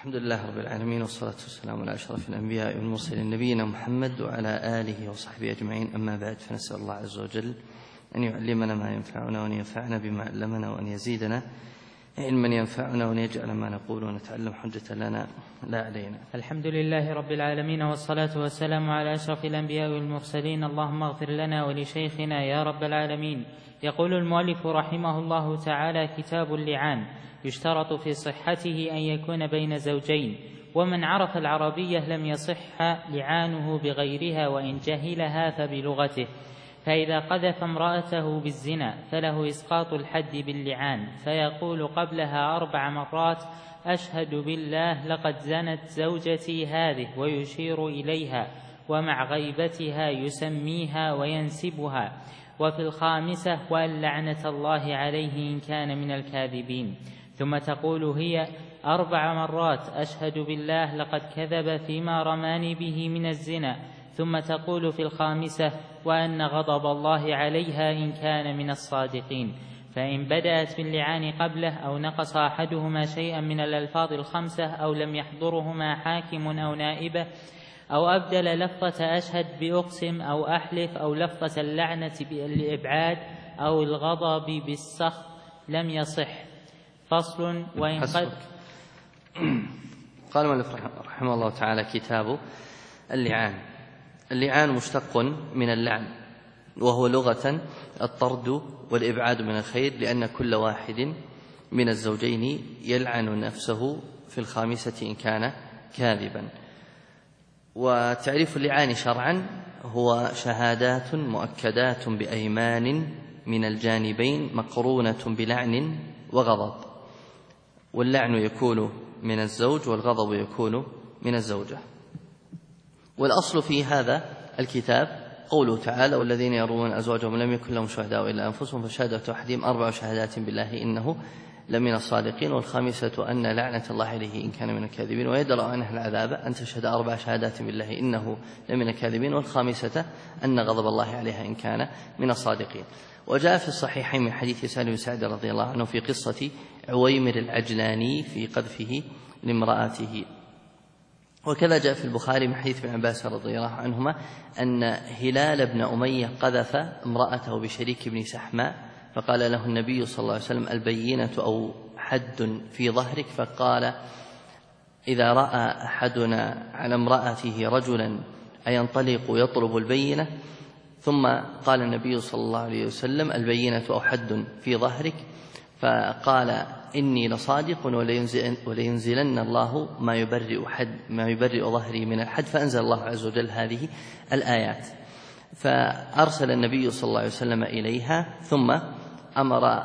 الحمد لله رب العالمين، والصلاة والسلام على أشرف الأنبياء والمرسلين نبينا محمد وعلى آله وصحبه أجمعين. أما بعد، فنسأل الله عز وجل أن يعلمنا ما ينفعنا وأن ينفعنا بما علمنا وأن يزيدنا علما ينفعنا وأن يجعل ما نقول ونتعلم حجة لنا لا علينا. الحمد لله رب العالمين، والصلاة والسلام على أشرف الأنبياء والمرسلين. اللهم اغفر لنا ولشيخنا يا رب العالمين. يقول المؤلف رحمه الله تعالى: كتاب اللعان يشترط في صحته أن يكون بين زوجين، ومن عرف العربية لم يصح لعانه بغيرها وإن جهلها فبلغته. فإذا قذف امرأته بالزنا فله إسقاط الحد باللعان، فيقول قبلها 4 مرات: أشهد بالله لقد زنت زوجتي هذه، ويشير إليها، ومع غيبتها يسميها وينسبها. وفي الخامسة: وأن لعنة الله عليه إن كان من الكاذبين. ثم تقول هي 4 مرات: أشهد بالله لقد كذب فيما رماني به من الزنا. ثم تقول في الخامسة: وأن غضب الله عليها إن كان من الصادقين. فإن بدأت باللعان قبله أو نقص أحدهما شيئا من الألفاظ 5 أو لم يحضرهما حاكم أو نائبة، أو أبدل لفظة أشهد بأقسم أو أحلف، أو لفظة اللعنة بالإبعاد أو الغضب بالسخط، لم يصح. فصل: وإن قد قال المؤلف رحمه الله تعالى: كتاب اللعان. اللعان مشتق من اللعن، وهو لغة الطرد والإبعاد من الخير، لأن كل واحد من الزوجين يلعن نفسه في الخامسة إن كان كاذبا. وتعريف اللعان شرعا هو شهادات مؤكدات بأيمان من الجانبين مقرونة بلعن وغضب، واللعن يكون من الزوج والغضب يكون من الزوجة. والأصل في هذا الكتاب قوله تعالى: والذين يرمون أزواجهم لم يكن لهم شهداء إلا أنفسهم فشهادة أحدهم 4 شهادات بالله إنه لمن الصادقين، والخامسة أن لعنة الله عليه إن كان من الكاذبين، ويدرأ عنه العذاب أن تشهد 4 شهادات بالله إنه لمن الكاذبين، والخامسة أن غضب الله عليها إن كان من الصادقين. وجاء في الصحيحين من حديث سالم بن سعد رضي الله عنه في قصة عويمر العجلاني في قذفه لامرأته. وكذا جاء في البخاري من حديث ابن عباس رضي الله عنهما أن هلال بن أمية قذف امرأته بشريك بن سحماء، فقال له النبي صلى الله عليه وسلم: البينة أو حد في ظهرك؟ فقال: إذا رأى أحدنا على امرأته رجلا أينطلق يطلب البينة؟ ثم قال النبي صلى الله عليه وسلم: البينة أو حد في ظهرك؟ فقال: إني لصادق ولينزلن الله ما يبرئ ظهري من الحد. فأنزل الله عز وجل هذه الآيات، فأرسل النبي صلى الله عليه وسلم إليها، ثم أمر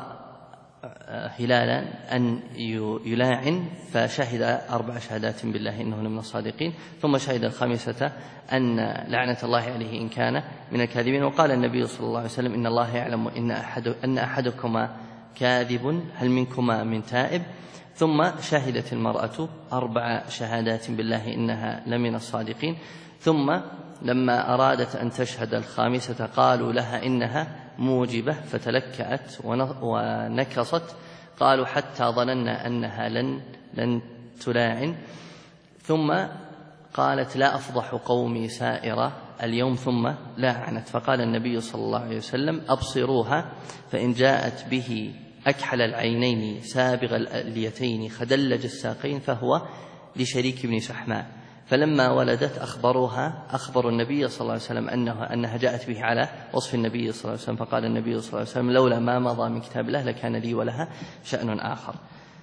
هلالا أن يلاعن، فشهد 4 شهادات بالله إنه من الصادقين، ثم شهد الخامسة أن لعنة الله عليه إن كان من الكاذبين. وقال النبي صلى الله عليه وسلم: إن الله يعلم أن أحدكما كاذب، هل منكما من تائب؟ ثم شهدت المرأة 4 شهادات بالله إنها لمن الصادقين. ثم لما أرادت أن تشهد الخامسة قالوا لها إنها موجبة، فتلكأت ونكصت، قالوا حتى ظننا أنها لن تلاعن. ثم قالت: لا أفضح قومي سائرة اليوم، ثم لاعنت. فقال النبي صلى الله عليه وسلم: أبصروها، فإن جاءت به أكحل العينين سابغ اليتين خدلج الساقين فهو لشريك بن سحماء. فلما ولدت أخبروا النبي صلى الله عليه وسلم أنها جاءت به على وصف النبي صلى الله عليه وسلم، فقال النبي صلى الله عليه وسلم: لولا ما مضى من كتاب الله لكان لي ولها شأن آخر.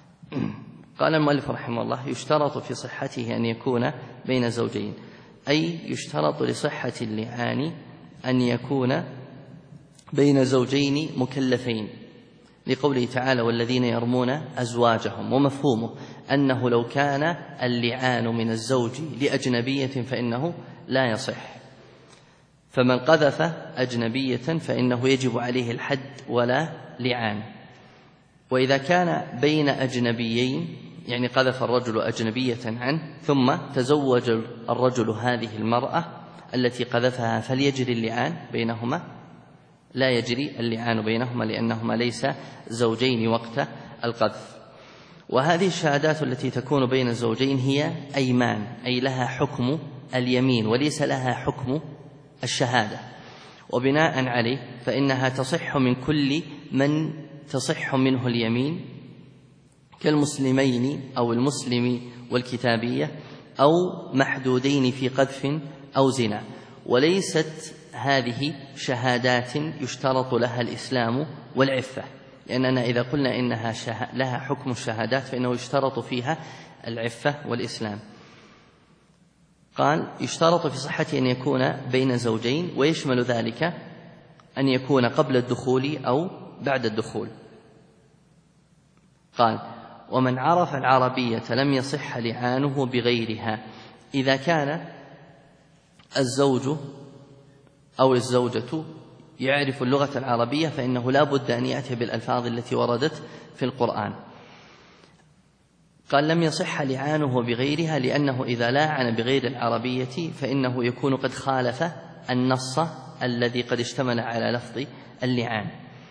قال المؤلف رحمه الله: يشترط في صحته أن يكون بين زوجين، أي يشترط لصحة اللعان أن يكون بين زوجين مكلفين، لقوله تعالى: والذين يرمون أزواجهم. ومفهومه أنه لو كان اللعان من الزوج لأجنبية فإنه لا يصح، فمن قذف أجنبية فإنه يجب عليه الحد ولا لعان. وإذا كان بين أجنبيين، يعني قذف الرجل أجنبية عنه ثم تزوج الرجل هذه المرأة التي قذفها، فليجري اللعان بينهما؟ لا يجري اللعان بينهما، لأنهما ليس زوجين وقت القذف. وهذه الشهادات التي تكون بين الزوجين هي أيمان، أي لها حكم اليمين وليس لها حكم الشهادة، وبناء عليه فإنها تصح من كل من تصح منه اليمين كالمسلمين أو المسلم والكتابية أو محدودين في قذف أو زنا، وليست هذه شهادات يشترط لها الإسلام والعفة، لأننا إذا قلنا إنها لها حكم الشهادات فإنه يشترط فيها العفة والإسلام. قال يشترط في صحة أن يكون بين زوجين، ويشمل ذلك أن يكون قبل الدخول أو بعد الدخول. قال ومن عرف العربية لم يصح لعانه بغيرها. إذا كان الزوج أو الزوجة يعرف اللغة العربية فإنه لا بد أن يأتي بالألفاظ التي وردت في القرآن. قال لم يصح لعانه بغيرها لأنه إذا لاعن بغير العربية فإنه يكون قد خالف النص الذي قد اشتمل على لفظ اللعان.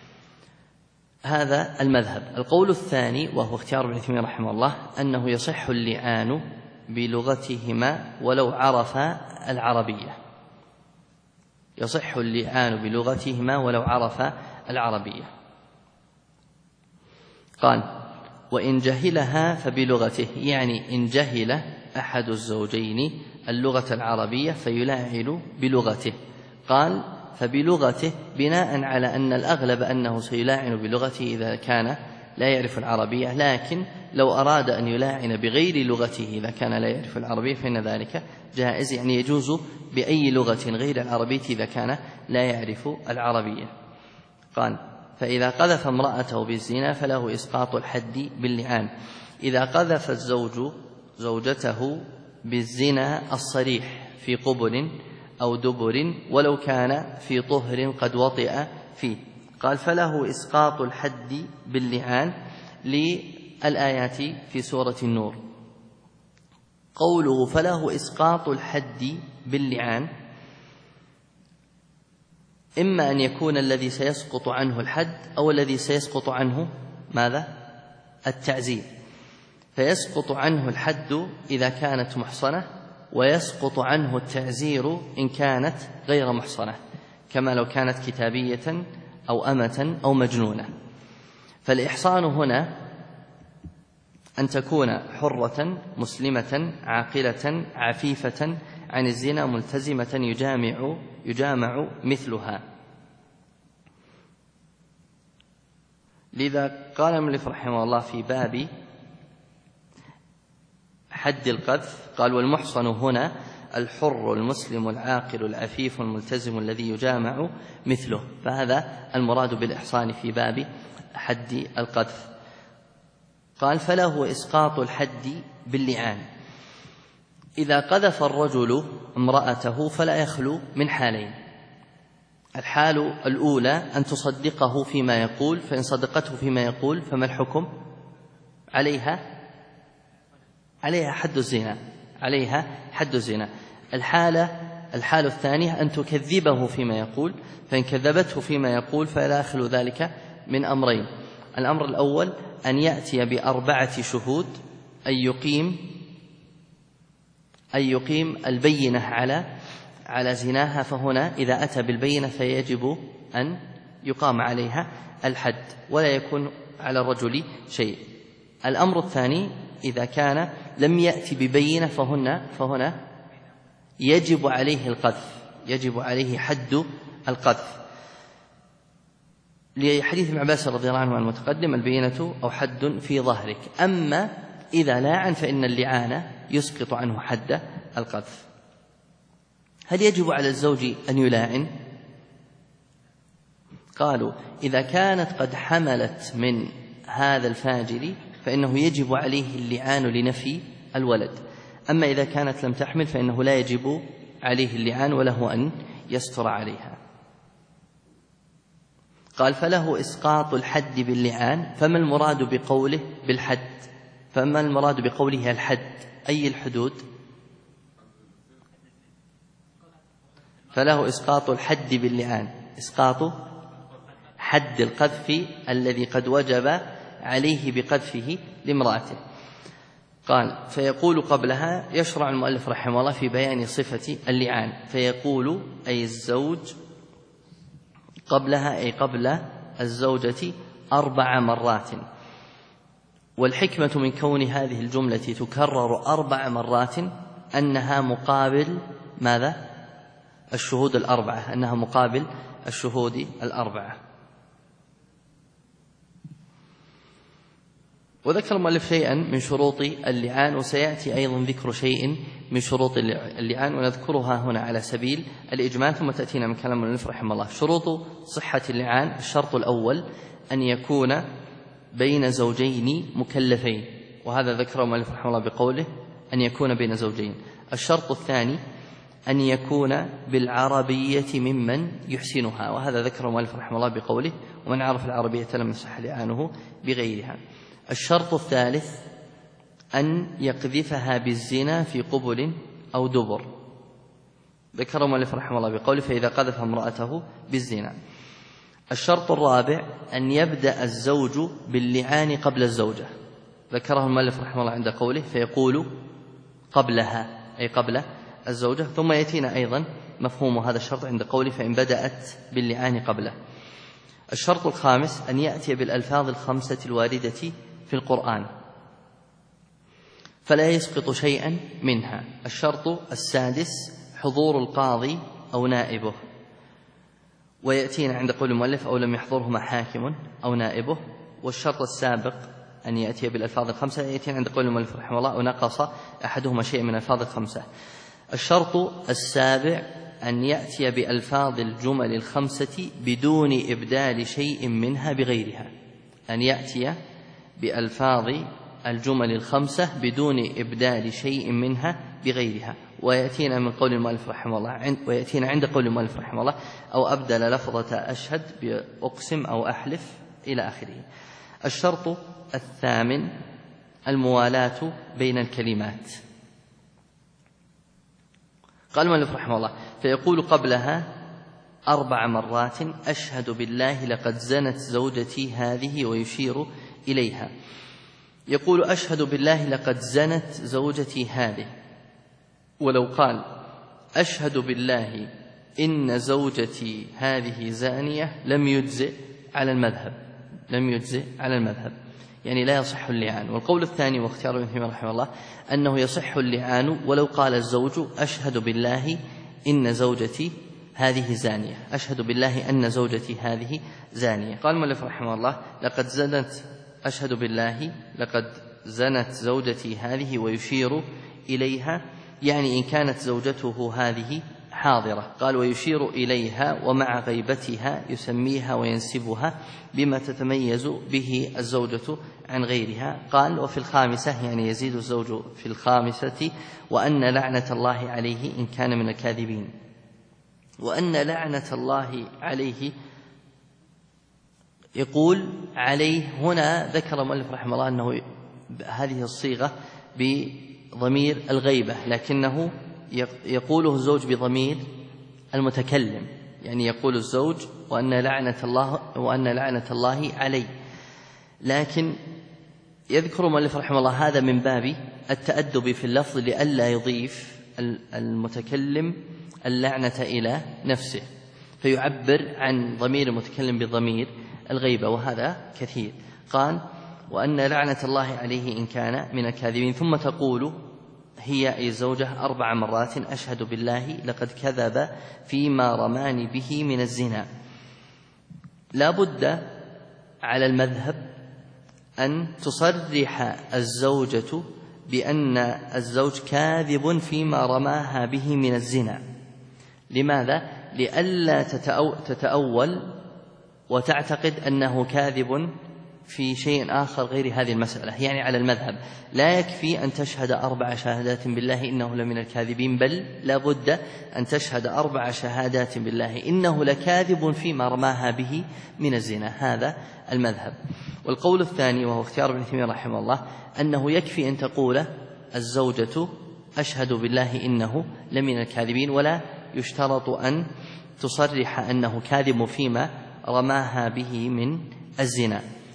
هذا المذهب. القول الثاني وهو اختيار ابن تيمية رحمه الله أنه يصح اللعان بلغتهما ولو عرفا العربية، يصح اللعان بلغتهما ولو عرفا العربية. قال وإن جهلها فبلغته، يعني إن جهل أحد الزوجين اللغة العربية فيلاعن بلغته. قال فبلغته بناء على أن الأغلب أنه سيلاعن بلغته إذا كان لا يعرف العربية، لكن لو أراد أن يلاعن بغير لغته إذا كان لا يعرف العربية فإن ذلك جائز، يعني يجوز بأي لغة غير العربية إذا كان لا يعرف العربية. قال فإذا قذف امرأته بالزنا فله إسقاط الحد باللعان. إذا قذف الزوج زوجته بالزنا الصريح في قبل أو دبر ولو كان في طهر قد وطئ فيه، قال فله إسقاط الحد باللعان للآيات في سورة النور. قوله فله إسقاط الحد باللعان إما أن يكون الذي سيسقط عنه الحد أو الذي سيسقط عنه ماذا؟ التعزير، فيسقط عنه الحد إذا كانت محصنة، ويسقط عنه التعزير إن كانت غير محصنة، كما لو كانت كتابية أو أمة أو مجنونة. فالإحصان هنا أن تكون حرة مسلمة عاقلة عفيفة عن الزنا ملتزمة يجامع مثلها. لذا قال المؤلف رحمه الله في باب حد القذف قال والمحصن هنا الحر المسلم العاقل العفيف الملتزم الذي يجامع مثله، فهذا المراد بالإحصان في باب حد القذف. قال فله إسقاط الحد باللعان. إذا قذف الرجل امرأته فلا يخلو من حالين: الحال الأولى أن تصدقه فيما يقول، فإن صدقته فيما يقول فما الحكم؟ عليها حد الزنا، عليها حد الزنا. الحال الثانية أن تكذبه فيما يقول، فإن كذبته فيما يقول فلا يخلو ذلك من أمرين: الأمر الأول أن يأتي ب4 شهود، أن يقيم البينة على زناها، فهنا إذا أتى بالبينة فيجب أن يقام عليها الحد ولا يكون على الرجل شيء. الأمر الثاني إذا كان لم يأتي ببينة فهنا يجب عليه القذف، يجب عليه حد القذف، لحديث ابن عباس رضي الله عنه المتقدم: البينة أو حد في ظهرك. أما إذا لاعن فإن اللعان يسقط عنه حد القذف. هل يجب على الزوج أن يلاعن؟ قالوا إذا كانت قد حملت من هذا الفاجر فإنه يجب عليه اللعان لنفي الولد، أما إذا كانت لم تحمل فإنه لا يجب عليه اللعان وله أن يستر عليها. قال فله إسقاط الحد باللعان. فما المراد بقوله بالحد؟ فما المراد بقوله الحد؟ أي الحدود؟ فله إسقاط الحد باللعان، إسقاط حد القذف الذي قد وجب عليه بقذفه لامرأته. قال فيقول قبلها. يشرع المؤلف رحمه الله في بيان صفة اللعان، فيقول أي الزوج قبلها أي قبل الزوجة 4 مرات. والحكمة من كون هذه الجملة تكرر 4 مرات أنها مقابل ماذا؟ الشهود 4، أنها مقابل الشهود 4. وذكر المؤلف شيئا من شروط اللعان، وسيأتي أيضا ذكر شيء من شروط اللعان ونذكرها هنا على سبيل الإجمال، ثم تأتينا من كلام المؤلف رحمه الله. شروط صحة اللعان: الشرط الأول أن يكون بين زوجين مكلفين، وهذا ذكره المؤلف رحمه الله بقوله أن يكون بين زوجين. الشرط الثاني أن يكون بالعربية ممن يحسنها، وهذا ذكره المؤلف رحمه الله بقوله ومن عرف العربية لم يصح لعانه بغيرها. الشرط الثالث أن يقذفها بالزنا في قبل أو دبر، ذكره المؤلف رحمه الله بقوله فإذا قذف امرأته بالزنا. الشرط الرابع أن يبدأ الزوج باللعان قبل الزوجة، ذكره المؤلف رحمه الله عند قوله فيقول قبلها أي قبل الزوجة، ثم يأتينا أيضا مفهوم هذا الشرط عند قوله فإن بدأت باللعان قبله. الشرط الخامس أن يأتي بالألفاظ 5 الواردة في القرآن فلا يسقط شيئا منها. الشرط السادس حضور القاضي أو نائبه، ويأتينا عند قول المؤلف أو لم يحضرهما حاكم أو نائبه. والشرط السابق أن يأتي بالألفاظ 5 يأتينا عند قول المؤلف رحمه الله ونقص أحدهما شيء من الألفاظ 5. الشرط السابع أن يأتي بألفاظ الجمل 5 بدون إبدال شيء منها بغيرها، أن يأتي بألفاظ الجمل 5 بدون إبدال شيء منها بغيرها. ويأتينا من قول المؤلف رحمه الله ويأتينا عند قول المؤلف رحمه الله أو أبدل لفظة أشهد بأقسم أو أحلف إلى آخره. الشرط الثامن الموالاة بين الكلمات. قال المؤلف رحمه الله فيقول قبلها 4 مرات أشهد بالله لقد زنت زوجتي هذه ويشير إليها. يقول أشهد بالله لقد زنت زوجتي هذه، ولو قال أشهد بالله إن زوجتي هذه زانية لم يجزئ على المذهب، يعني لا يصح اللعان. والقول الثاني واختيار ابن تيمية رحمه الله أنه يصح اللعان ولو قال الزوج أشهد بالله إن زوجتي هذه زانية، أشهد بالله أن زوجتي هذه زانية. قال المؤلف رحمه الله أشهد بالله لقد زنت زوجتي هذه ويشير إليها، يعني إن كانت زوجته هذه حاضرة. قال ويشير إليها ومع غيبتها يسميها وينسبها بما تتميز به الزوجة عن غيرها. قال وفي الخامسة يعني يزيد الزوج في الخامسة وأن لعنة الله عليه إن كان من الكاذبين. وأن لعنة الله عليه يقول عليه هنا ذكر المؤلف رحمه الله أنه هذه الصيغة بضمير الغيبة، لكنه يقوله الزوج بضمير المتكلم، يعني يقول الزوج وأن لعنة الله عليه. لكن يذكر المؤلف رحمه الله هذا من باب التأدب في اللفظ لئلا يضيف المتكلم اللعنة إلى نفسه فيعبر عن ضمير المتكلم بضمير الغيبة، وهذا كثير. قال وأن لعنة الله عليه إن كان من الكاذبين، ثم تقول هي أي الزوجة 4 مرات أشهد بالله لقد كذب فيما رماني به من الزنا. لا بد على المذهب أن تصرح الزوجة بأن الزوج كاذب فيما رماها به من الزنا. لماذا؟ لئلا تتأول وتعتقد أنه كاذب في شيء آخر غير هذه المسألة. يعني على المذهب لا يكفي أن تشهد 4 شهادات بالله إنه لمن الكاذبين، بل لا بد أن تشهد 4 شهادات بالله إنه لكاذب فيما رماها به من الزنا. هذا المذهب. والقول الثاني وهو اختيار ابن تيمية رحمه الله أنه يكفي أن تقول الزوجة أشهد بالله إنه لمن الكاذبين، ولا يشترط أن تصرح أنه كاذب فيما رماها به من الزنا.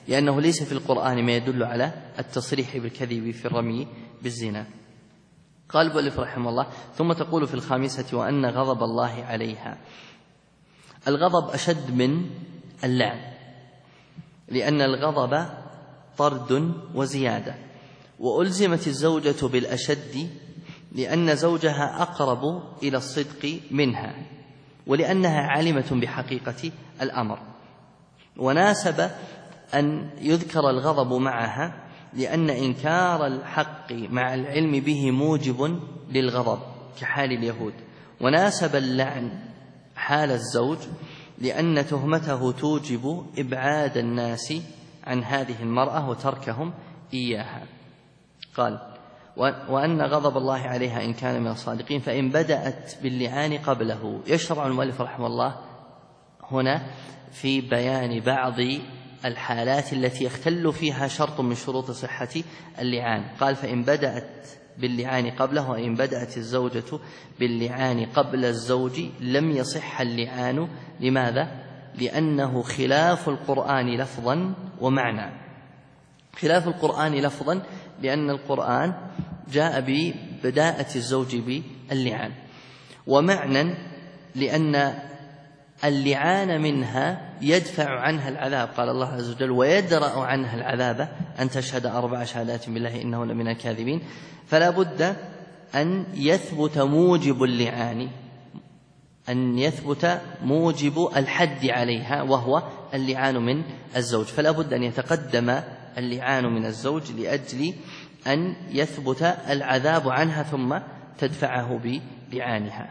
لأنه ليس في القرآن ما يدل على التصريح بالكذب في الرمي بالزنا. قال المؤلف رحمه الله: ثم تقول في الخامسة: وأن غضب الله عليها. الغضب أشد من اللعن، لأن الغضب طرد وزيادة، وألزمت الزوجة بالأشد لأن زوجها أقرب إلى الصدق منها، ولأنها علمة بحقيقة الأمر. وناسب أن يذكر الغضب معها لأن إنكار الحق مع العلم به موجب للغضب كحال اليهود. وناسب اللعن حال الزوج لأن تهمته توجب إبعاد الناس عن هذه المرأة وتركهم إياها. قال: وأن غضب الله عليها إن كان من الصادقين، فإن بدأت باللعان قبله. يشرع المؤلف رحمه الله هنا في بيان بعض الحالات التي يختل فيها شرط من شروط صحة اللعان. قال: فإن بدأت باللعان قبله، وإن بدأت الزوجة باللعان قبل الزوج لم يصح اللعان. لماذا؟ لأنه خلاف القرآن لفظا ومعنى. خلاف القرآن لفظا لأن القرآن جاء ببداءة الزوج باللعان، ومعنى لأن اللعان منها يدفع عنها العذاب. قال الله عز وجل: ويدرأ عنها العذاب أن تشهد 4 شهادات بالله إنه لمن الكاذبين. فلا بد أن يثبت موجب اللعان، أن يثبت موجب الحد عليها، وهو اللعان من الزوج. فلا بد أن يتقدم اللعان من الزوج لأجل أن يثبت العذاب عنها ثم تدفعه بلعانها.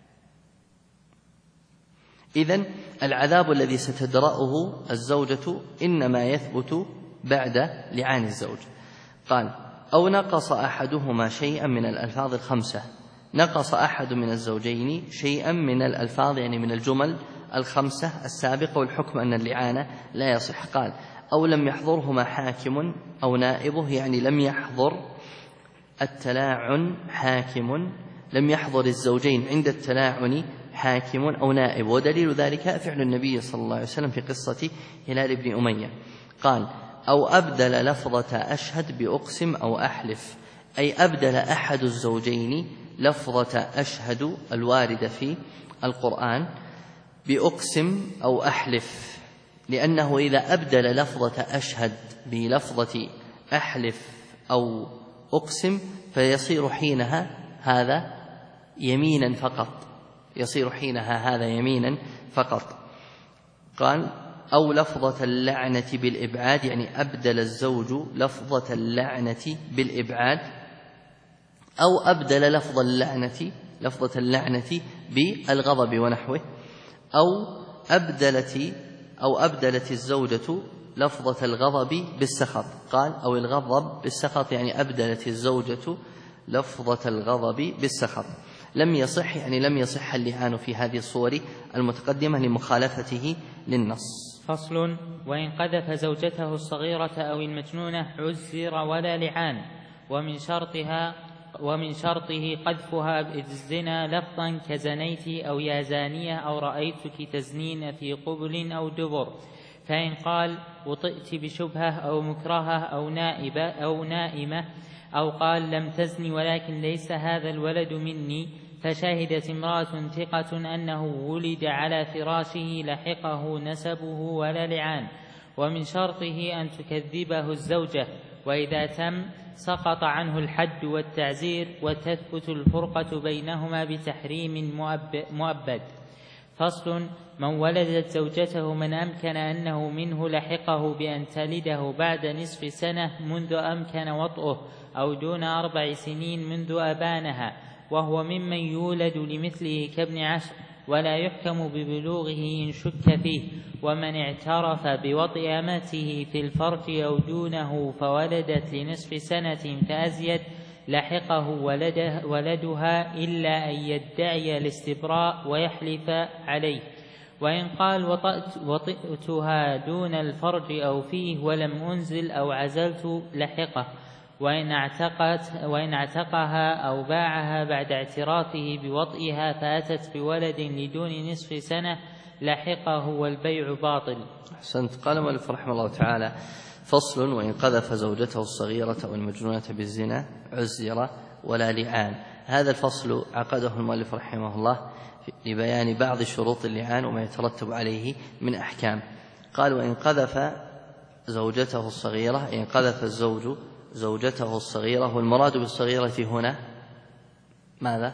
إذن العذاب الذي ستدرأه الزوجة إنما يثبت بعد لعان الزوج. قال: أو نقص أحدهما شيئا من الألفاظ الخمسة. نقص أحد من الزوجين شيئا من الألفاظ، يعني من الجمل الخمسة السابقة، والحكم أن اللعان لا يصح. قال: أو لم يحضرهما حاكم أو نائبه، يعني لم يحضر التلاعن حاكم، لم يحضر الزوجين عند التلاعن حاكم أو نائب. ودليل ذلك فعل النبي صلى الله عليه وسلم في قصة هلال بن أمية. قال: أو أبدل لفظة أشهد بأقسم أو أحلف، أي أبدل أحد الزوجين لفظة أشهد الواردة في القرآن بأقسم أو أحلف، لأنه إذا أبدل لفظة أشهد بلفظة أحلف أو أقسم فيصير حينها هذا يمينا فقط، يصير حينها هذا يمينا فقط. قال: أو لفظة اللعنة بالإبعاد، يعني أبدل الزوج لفظة اللعنة بالإبعاد، أو أبدل لفظة اللعنة بالغضب ونحوه، أو أبدلت الزوجة لفظة الغضب بالسخط. قال: أو الغضب بالسخط، يعني أبدلت الزوجة لفظة الغضب بالسخط. لم يصح، يعني لم يصح اللعان في هذه الصور المتقدمة لمخالفته للنص. فصل: وإن قذف زوجته الصغيرة أو المجنونة عزر ولا لعان، ومن شرطه قذفها بالزنا لفظا كزنيت أو يا زانية أو رأيتك تزنين في قبل أو دبر. فإن قال وطئت بشبهة أو مكرهة أو نائمة، أو قال لم تزني ولكن ليس هذا الولد مني، فشهدت امرأة ثقة أنه ولد على فراشه لحقه نسبه ولا لعان. ومن شرطه أن تكذبه الزوجة، وإذا تم سقط عنه الحد والتعزير، وتثبت الفرقة بينهما بتحريم مؤبد. فصل: من ولدت زوجته من أمكن أنه منه لحقه بأن تلده بعد نصف سنة منذ أمكن وطئه، أو دون 4 سنين منذ أبانها، وهو ممن يولد لمثله كابن 10، ولا يحكم ببلوغه إن شك فيه. ومن اعترف بوطئ أمته في الفرج أو دونه فولدت لنصف سنة فأزيد لحقه ولدها، إلا أن يدعي الاستبراء ويحلف عليه. وإن قال وطئتها دون الفرج أو فيه ولم أنزل أو عزلت لحقه. وإن اعتقها أو باعها بعد اعترافه بوطئها فأتت بولد لدون نصف سنة لحقه والبيع باطل. أحسنت. قال المؤلف رحمه الله تعالى: فصل: وإن قذف زوجته الصغيرة أو المجنونة بالزنا عزر ولا لعان. هذا الفصل عقده المؤلف رحمه الله لبيان بعض شروط اللعان وما يترتب عليه من أحكام. قال: وإن قذف زوجته الصغيرة، إن قذف الزوج زوجته الصغيرة، والمراد بالصغيرة هنا ماذا؟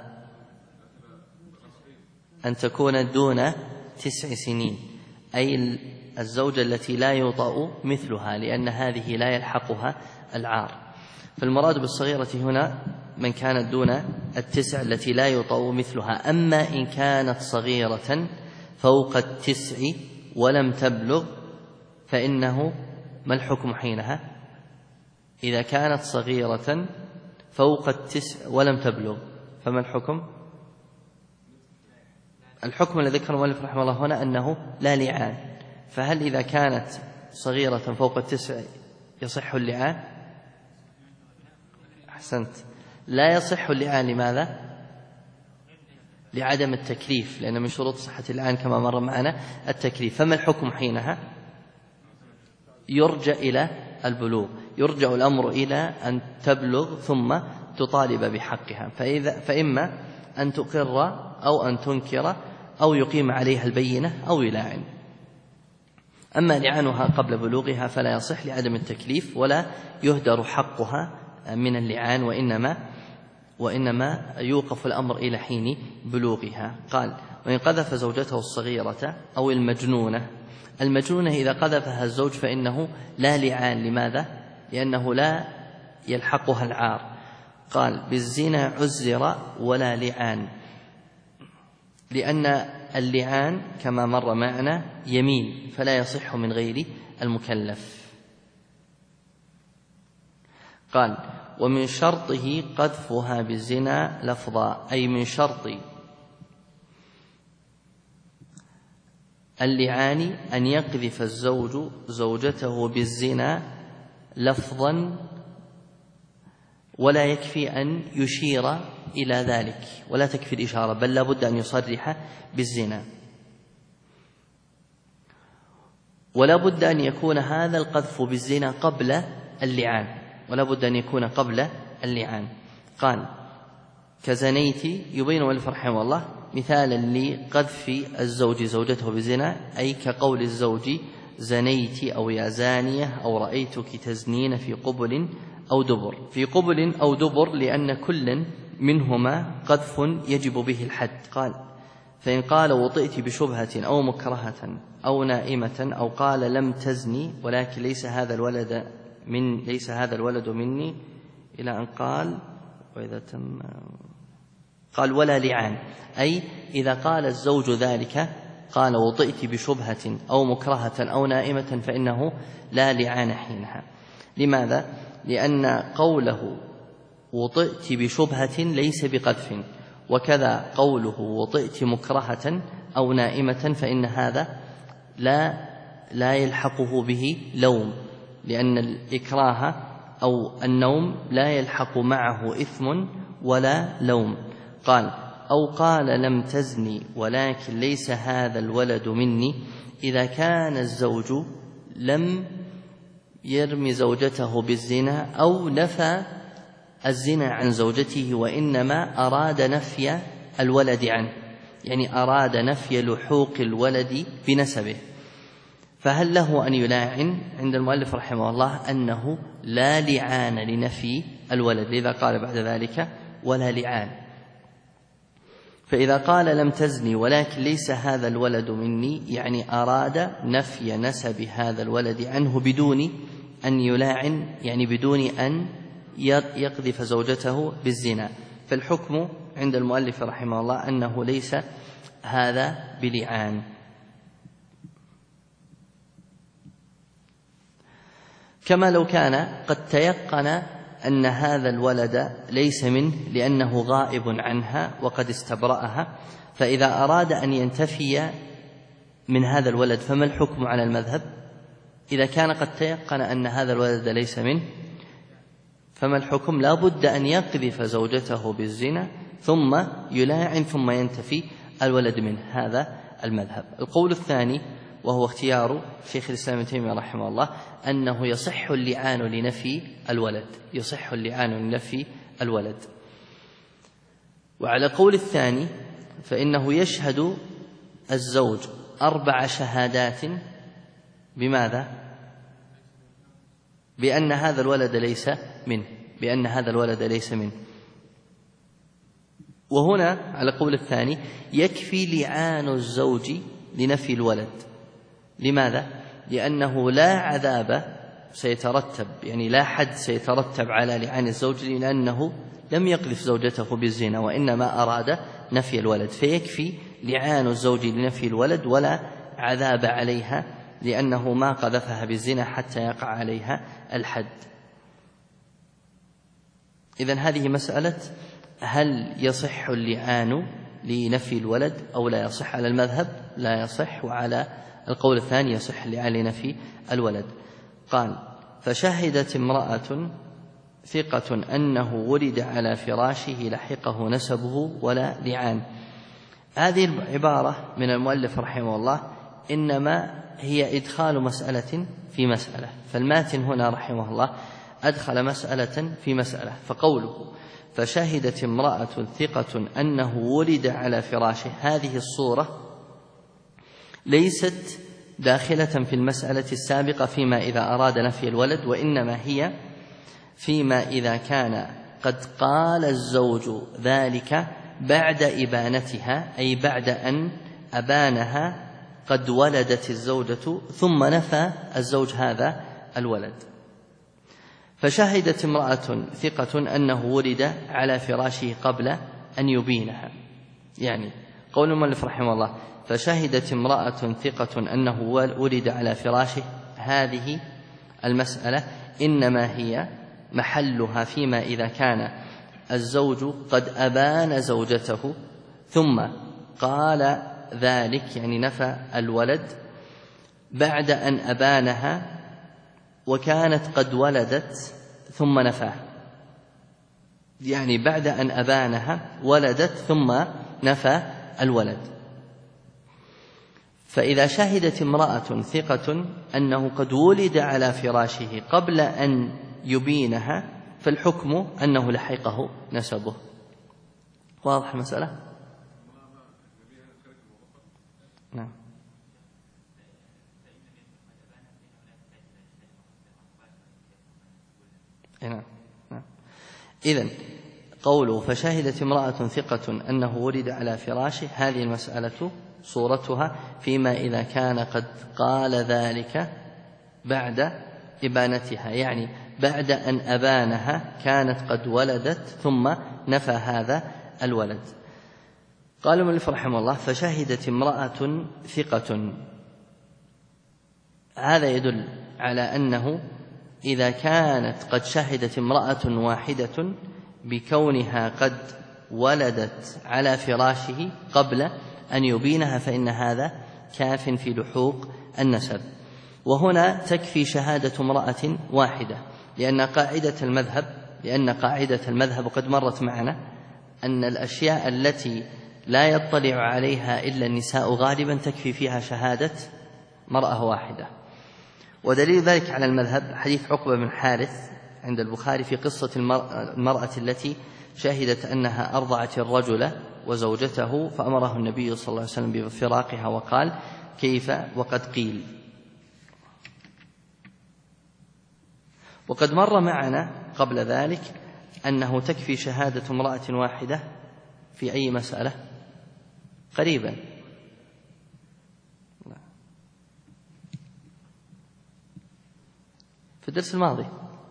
أن تكون دون 9 سنين، أي الزوجة التي لا يوطأ مثلها، لأن هذه لا يلحقها العار. فالمراد بالصغيرة هنا من كانت دون 9 التي لا يوطأ مثلها. أما إن كانت صغيرة فوق 9 ولم تبلغ فإنه ما الحكم حينها؟ إذا كانت صغيرة فوق 9 ولم تبلغ فما الحكم؟ الحكم الذي ذكره المؤلف رحمه الله هنا أنه لا لعان. فهل إذا كانت صغيرة فوق 9 يصح اللعان؟ أحسنت. لا يصح اللعان. لماذا؟ لعدم التكليف، لأن من شروط صحة اللعان كما مر معنا التكليف. فما الحكم حينها؟ يرجع إلى البلوغ، يرجع الأمر إلى أن تبلغ ثم تطالب بحقها، فإما أن تقر أو أن تنكر أو يقيم عليها البينة أو يلاعن. أما لعانها قبل بلوغها فلا يصح لعدم التكليف، ولا يهدر حقها من اللعان، وإنما يوقف الأمر إلى حين بلوغها. قال: وإن قذف زوجته الصغيرة أو المجنونة. المجنونة إذا قذفها الزوج فإنه لا لعان. لماذا؟ لأنه لا يلحقها العار. قال: بالزنا عزر ولا لعان، لأن اللعان كما مر معنا يمين فلا يصح من غير المكلف. قال: ومن شرطه قذفها بالزنا لفظا، أي من شرط اللعان أن يقذف الزوج زوجته بالزنا لفظا، ولا يكفي أن يشير إلى ذلك، ولا تكفي الإشارة، بل لا بد أن يصرح بالزنا، ولا بد أن يكون هذا القذف بالزنا قبل اللعان، ولا بد أن يكون قبل اللعان. قال: كزنيت، يبين المؤلف رحمه الله مثالا لقذف الزوج زوجته بالزنا، أي كقول الزوج: زنيت أو يا زانية، أو رأيتك تزنين في قبل أو دبر. في قبل أو دبر لأن كل منهما قذف يجب به الحد. قال: فإن قال: وطئت بشبهة أو مكرهة أو نائمة، أو قال: لم تزني ولكن ليس هذا الولد مني، إلى أن قال: وإذا تم قال: ولا لعان. أي إذا قال الزوج ذلك، قال: وطئت بشبهة أو مكرهة أو نائمة، فإنه لا لعان حينها. لماذا؟ لأن قوله وطئت بشبهة ليس بقذف، وكذا قوله وطئت مكرهة أو نائمة فإن هذا لا يلحقه به لوم، لأن الإكراه أو النوم لا يلحق معه إثم ولا لوم. قال: أو قال: لم تزني ولكن ليس هذا الولد مني، إذا كان الزوج لم يرمي زوجته بالزنا أو نفى الزنا عن زوجته، وإنما أراد نفي الولد عنه، يعني أراد نفي لحوق الولد بنسبه، فهل له أن يلاعن؟ عند المؤلف رحمه الله أنه لا لعان لنفي الولد، لذا قال بعد ذلك: ولا لعان. فإذا قال: لم تزني ولكن ليس هذا الولد مني، يعني أراد نفي نسب هذا الولد عنه بدون أن يلاعن، يعني بدون أن يقذف زوجته بالزنا. فالحكم عند المؤلف رحمه الله أنه ليس هذا بلعان. كما لو كان قد تيقن أن هذا الولد ليس منه لأنه غائب عنها وقد استبرأها، فإذا أراد أن ينتفي من هذا الولد فما الحكم على المذهب؟ إذا كان قد تيقن أن هذا الولد ليس منه فما الحكم؟ لا بد أن يقذف زوجته بالزنا ثم يلاعن ثم ينتفي الولد منه. هذا المذهب. القول الثاني وهو اختيار شيخ الإسلام ابن تيمية رحمه الله أنه يصح اللعان لنفي الولد، يصح اللعان لنفي الولد. وعلى قول الثاني فإنه يشهد الزوج 4 شهادات بماذا؟ بأن هذا الولد ليس منه، بأن هذا الولد ليس منه. وهنا على قول الثاني يكفي لعان الزوج لنفي الولد. لماذا؟ لأنه لا عذاب سيترتب، يعني لا حد سيترتب على لعان الزوج، لأنه لم يقذف زوجته بالزنا وإنما أراد نفي الولد، فيكفي لعان الزوج لنفي الولد ولا عذاب عليها، لأنه ما قذفها بالزنا حتى يقع عليها الحد. إذن هذه مسألة هل يصح اللعان لنفي الولد أو لا يصح. على المذهب لا يصح، وعلى القول الثاني يصح اللعان لنفي الولد. قال فشهدت امرأة ثقة أنه ولد على فراشه لحقه نسبه ولا لعان. هذه العبارة من المؤلف رحمه الله إنما هي إدخال مسألة في مسألة، فالماتن هنا رحمه الله أدخل مسألة في مسألة. فقوله فشهدت امرأة ثقة أنه ولد على فراشه، هذه الصورة ليست داخلة في المسألة السابقة فيما إذا أراد نفي الولد، وإنما هي فيما إذا كان قد قال الزوج ذلك بعد إبانتها، أي بعد أن أبانها قد ولدت الزوجة ثم نفى الزوج هذا الولد. فشهدت امرأة ثقة أنه ولد على فراشه قبل أن يبينها، يعني قول المؤلف رحمه الله فشهدت امرأة ثقة أنه ولد على فراشه، هذه المسألة إنما هي محلها فيما إذا كان الزوج قد أبان زوجته ثم قال ذلك، يعني نفى الولد بعد أن أبانها وكانت قد ولدت ثم نفاه، يعني بعد أن أبانها ولدت ثم نفى الولد. فإذا شهدت امرأة ثقة أنه قد ولد على فراشه قبل أن يبينها فالحكم أنه لحقه نسبه. واضح المسألة؟ نعم. نعم. إذن قوله فشهدت امرأة ثقة أنه ولد على فراشه، هذه المسألة صورتها فيما إذا كان قد قال ذلك بعد إبانتها، يعني بعد أن أبانها كانت قد ولدت ثم نفى هذا الولد. قال المؤلف رحمه الله فشهدت امرأة ثقة، هذا يدل على أنه إذا كانت قد شهدت امرأة واحدة بكونها قد ولدت على فراشه قبل أن يبينها فإن هذا كاف في لحوق النسب. وهنا تكفي شهادة امرأة واحدة، لأن قاعدة المذهب وقد مرت معنا أن الأشياء التي لا يطلع عليها إلا النساء غالبا تكفي فيها شهادة مرأة واحدة. ودليل ذلك على المذهب حديث عقبة بن حارث عند البخاري في قصة المرأة التي شهدت أنها أرضعت الرجل وزوجته فأمره النبي صلى الله عليه وسلم بفراقها وقال كيف وقد قيل. وقد مر معنا قبل ذلك أنه تكفي شهادة امرأة واحدة في أي مسألة قريبا. في الدرس الماضي.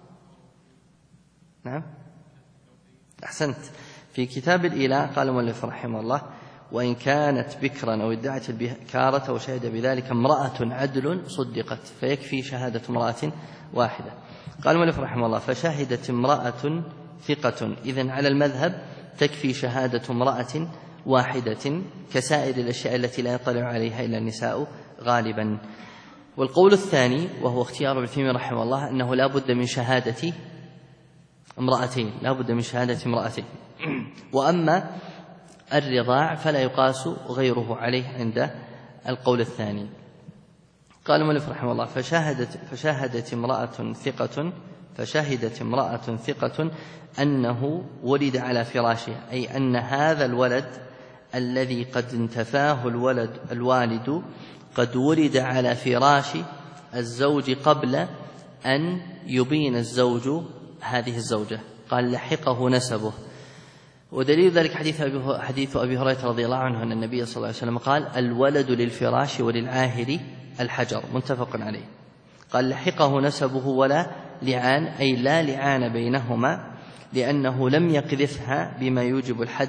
نعم أحسنت. في كتاب الإيلاء قال المؤلف رحمه الله وإن كانت بكرا أو ادعت البكارة وشهد بذلك امرأة عدل صدقت، فيكفي شهادة امرأة واحدة. قال المؤلف رحمه الله فشهدت امرأة ثقة، إذن على المذهب تكفي شهادة امرأة واحدة كسائر الأشياء التي لا يطلع عليها إلا النساء غالبا. والقول الثاني وهو اختيار ابن تيمية رحمه الله أنه لا بد من شهادة امرأتين، لا بد من شهادة امرأتين. وأما الرضاع فلا يقاس غيره عليه عند القول الثاني. قال المؤلف رحمه الله: فشهدت امرأة ثقة أنه ولد على فراشه، أي أن هذا الولد الذي قد انتفاه الوالد قد ولد على فراش الزوج قبل أن يبين الزوج هذه الزوجة. قال: لحقه نسبه. ودليل ذلك حديث أبي هريرة رضي الله عنه أن النبي صلى الله عليه وسلم قال: الولد للفراش وللعاهر الحجر، متفق عليه. قال: لحقه نسبه ولا لعان، أي لا لعان بينهما، لأنه لم يقذفها بما يوجب الحد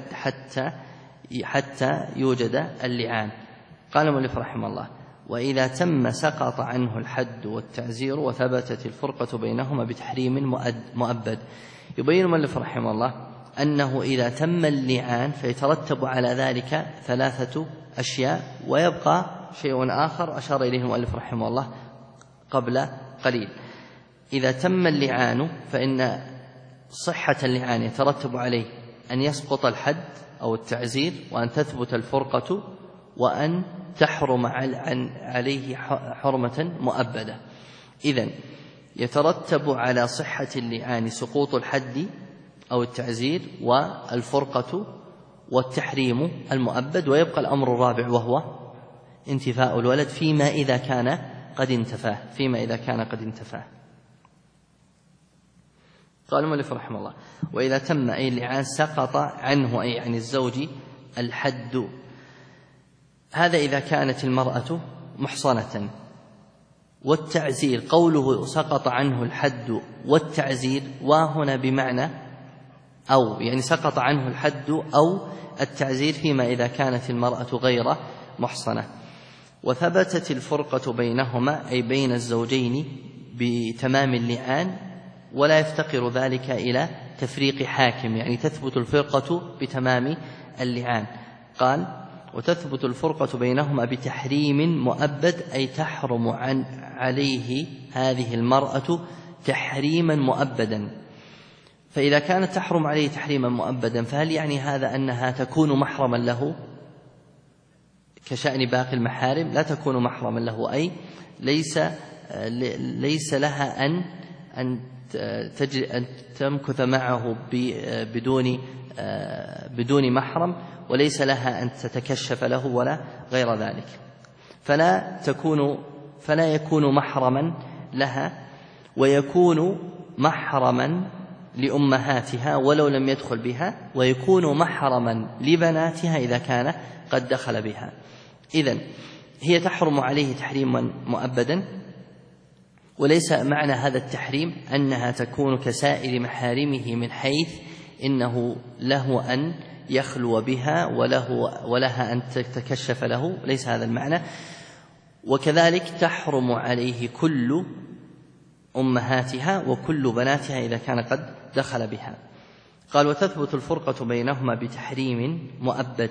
حتى يوجد اللعان. قال المؤلف رحمه الله: وإذا تم سقط عنه الحد والتعزير وثبتت الفرقة بينهما بتحريم مؤبد. يبين المؤلف رحمه الله أنه إذا تم اللعان فيترتب على ذلك 3 أشياء، ويبقى شيء آخر أشار إليه المؤلف رحمه الله قبل قليل. إذا تم اللعان فإن صحة اللعان يترتب عليه أن يسقط الحد أو التعزير، وأن تثبت الفرقة، وأن تحرم عليه حرمة مؤبدة. إذن يترتب على صحة اللعان سقوط الحد أو التعزير والفرقة والتحريم المؤبد، ويبقى الأمر الرابع وهو انتفاء الولد فيما إذا كان قد انتفاه. قال المؤلف رحمه الله: وإذا تم أي اللعان سقط عنه أي عن الزوج الحد. هذا إذا كانت المرأة محصنة. والتعزير قوله سقط عنه الحد والتعزير، وهنا بمعنى أو، يعني سقط عنه الحد أو التعزير فيما إذا كانت المرأة غير محصنة. وثبتت الفرقة بينهما أي بين الزوجين بتمام اللعان، ولا يفتقر ذلك إلى تفريق حاكم، يعني تثبت الفرقة بتمام اللعان. قال: وتثبت الفرقة بينهما بتحريم مؤبد، أي تحرم عليه هذه المرأة تحريما مؤبدا. فإذا كانت تحرم عليه تحريما مؤبدا، فهل يعني هذا أنها تكون محرما له كشأن باقي المحارم؟ لا تكون محرما له، أي ليس لها أن تمكث معه بدون محرم، وليس لها أن تتكشف له ولا غير ذلك، فلا يكون محرما لها، ويكون محرما لأمهاتها ولو لم يدخل بها، ويكون محرما لبناتها إذا كان قد دخل بها. إذن هي تحرم عليه تحريما مؤبدا، وليس معنى هذا التحريم أنها تكون كسائر محارمه من حيث إنه له أن يخلو بها ولها أن تتكشف له، ليس هذا المعنى. وكذلك تحرم عليه كل أمهاتها وكل بناتها إذا كان قد دخل بها. قال: وتثبت الفرقة بينهما بتحريم مؤبد.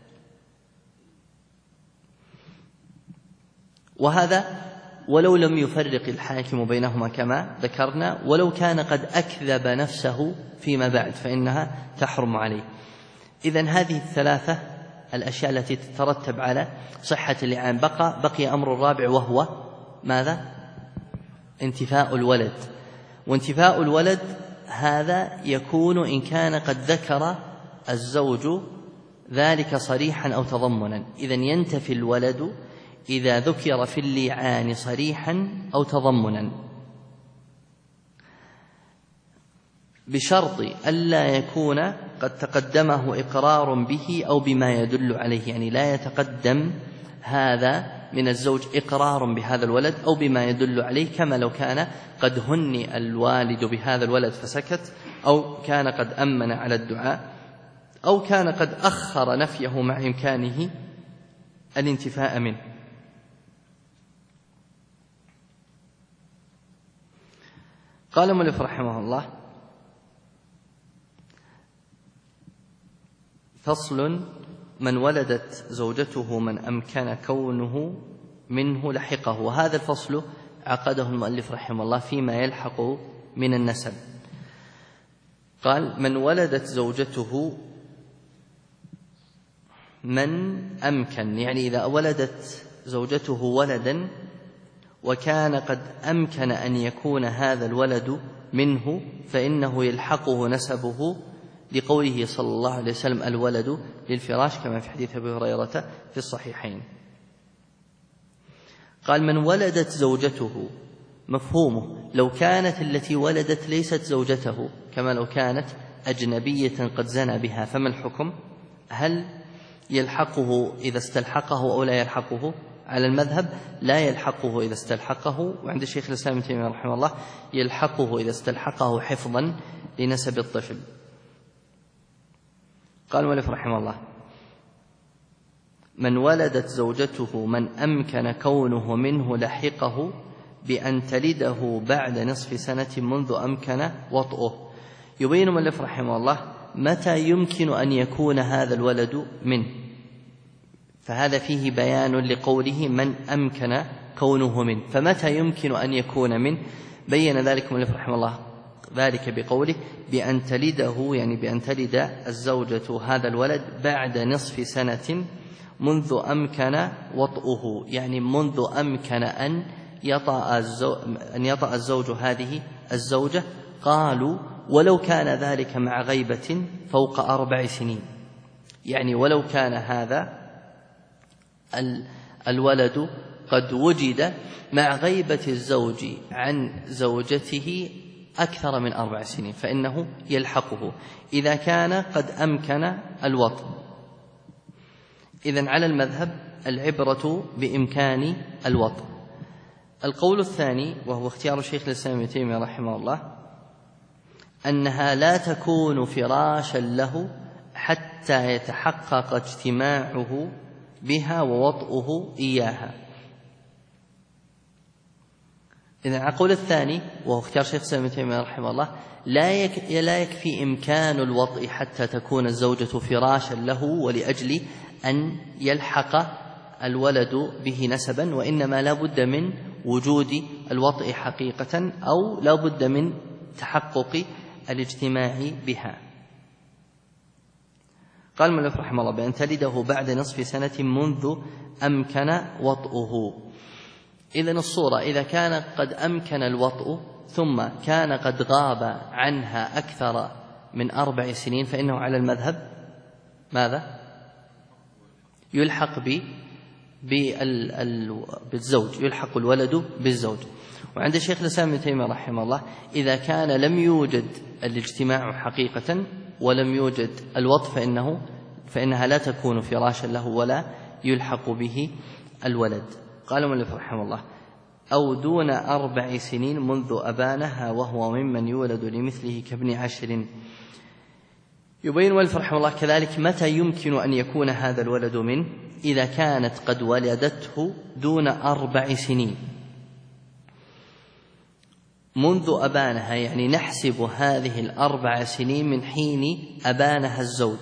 وهذا ولو لم يفرق الحاكم بينهما كما ذكرنا، ولو كان قد أكذب نفسه فيما بعد فإنها تحرم عليه. إذن هذه 3 الأشياء التي تترتب على صحة اللعان. بقي أمر الرابع وهو ماذا؟ انتفاء الولد. وانتفاء الولد هذا يكون إن كان قد ذكر الزوج ذلك صريحا أو تضمنا. إذن ينتفي الولد إذا ذكر في اللعان صريحا أو تضمنا، بشرط ألا يكون قد تقدمه إقرار به أو بما يدل عليه، يعني لا يتقدم هذا من الزوج إقرار بهذا الولد أو بما يدل عليه، كما لو كان قد هني الوالد بهذا الولد فسكت، أو كان قد أمن على الدعاء، أو كان قد أخر نفيه مع إمكانه الانتفاء منه. قال المؤلف رحمه الله: فصل: من ولدت زوجته من أمكن كونه منه لحقه. وهذا الفصل عقده المؤلف رحمه الله فيما يلحق من النسب. قال: من ولدت زوجته من أمكن، يعني إذا ولدت زوجته ولدا وكان قد أمكن أن يكون هذا الولد منه فإنه يلحقه نسبه لقوله صلى الله عليه وسلم الولد للفراش كما في حديث أبي هريرة في الصحيحين. قال من ولدت زوجته، مفهومه لو كانت التي ولدت ليست زوجته كما لو كانت أجنبية قد زنى بها، فما الحكم؟ هل يلحقه إذا استلحقه أو لا يلحقه؟ على المذهب لا يلحقه إذا استلحقه، وعند الشيخ الإسلام ابن تيمية رحمه الله يلحقه إذا استلحقه حفظا لنسب الطفل. قال المؤلف رحمه الله من ولدت زوجته من أمكن كونه منه لحقه بأن تلده بعد نصف سنة منذ أمكن وطئه. يبين المؤلف رحمه الله متى يمكن أن يكون هذا الولد منه، فهذا فيه بيان لقوله من أمكن كونه منه، فمتى يمكن أن يكون منه؟ بين ذلك المؤلف رحمه الله ذلك بقوله بأن تلده، يعني بأن تلد الزوجة هذا الولد بعد نصف سنة منذ أمكن وطئه، يعني منذ أمكن أن يطأ الزوج هذه الزوجة. قالوا ولو كان ذلك مع غيبة فوق 4 سنين، يعني ولو كان هذا الولد قد وجد مع غيبة الزوج عن زوجته أكثر من 4 سنين فإنه يلحقه إذا كان قد أمكن الوطء. إذن على المذهب العبرة بإمكان الوطء. القول الثاني وهو اختيار شيخ الإسلام ابن تيمية رحمه الله أنها لا تكون فراشا له حتى يتحقق اجتماعه بها ووطئه إياها. إذن القول الثاني وهو اختيار شيخ الإسلام ابن تيمية رحمه الله لا يكفي إمكان الوطء حتى تكون الزوجة فراشا له ولأجل أن يلحق الولد به نسبا، وإنما لا بد من وجود الوطء حقيقة أو لا بد من تحقق الاجتماع بها. قال المؤلف رحمه الله بأن تلده بعد نصف سنة منذ أمكن وطئه. إذن الصورة إذا كان قد أمكن الوطء ثم كان قد غاب عنها أكثر من 4 سنين فإنه على المذهب ماذا؟ يلحق بالزوج، يلحق الولد بالزوج. وعند الشيخ الإسلام ابن تيمية رحمه الله إذا كان لم يوجد الاجتماع حقيقة ولم يوجد الوطء فإنها لا تكون فراشا له ولا يلحق به الولد. قال المؤلف رحمه الله أو دون 4 سنين منذ أبانها وهو ممن يولد لمثله كابن 10. يبين المؤلف رحمه الله كذلك متى يمكن أن يكون هذا الولد منه إذا كانت قد ولدته دون 4 سنين منذ أبانها، يعني نحسب هذه 4 سنين من حين أبانها الزوج.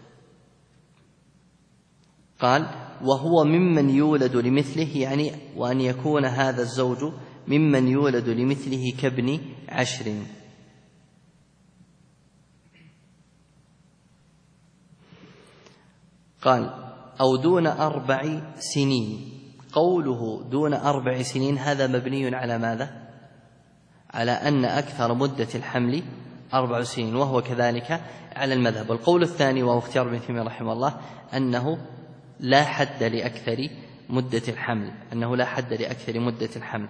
قال وهو ممن يولد لمثله، يعني وأن يكون هذا الزوج ممن يولد لمثله كابن 10. قال أو دون 4 سنين. قوله دون 4 سنين هذا مبني على ماذا؟ على أن أكثر مدة الحمل 4 سنين، وهو كذلك على المذهب. والقول الثاني وهو اختيار ابن تيمية رحمه الله أنه لا حد لأكثر مدة الحمل، أنه لا حد لأكثر مدة الحمل.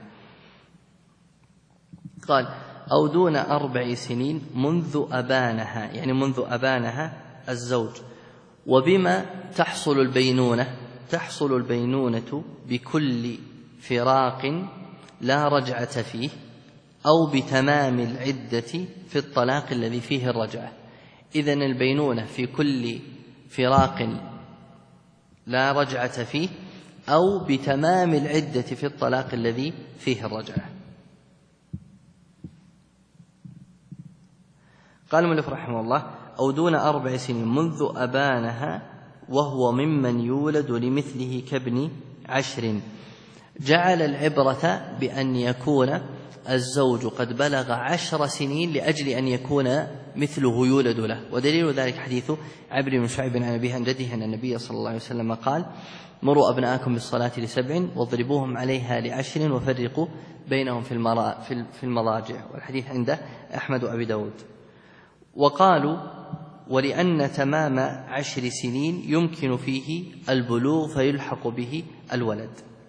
قال أو دون 4 سنين منذ أبانها، يعني منذ أبانها الزوج. وبما تحصل البينونة؟ تحصل البينونة بكل فراق لا رجعة فيه أو بتمام العدة في الطلاق الذي فيه الرجعة. إذن البينونة في كل فراق لا رجعة فيه أو بتمام العدة في الطلاق الذي فيه الرجعة. قال المؤلف رحمه الله أو دون 4 سنين منذ أبانها وهو ممن يولد لمثله كابن 10. جعل العبرة بأن يكون الزوج قد بلغ 10 سنين لأجل أن يكون مثله يولد له. ودليل ذلك حديث عبد بن شعيب عن أبيه عن جده أن النبي صلى الله عليه وسلم قال: مروا أبناءكم بالصلاة ل7 واضربوهم عليها ل10 وفرقوا بينهم في المضاجع. والحديث عند أحمد وأبي داود. وقالوا: ولأن تمام 10 سنين يمكن فيه البلوغ فيلحق به الولد.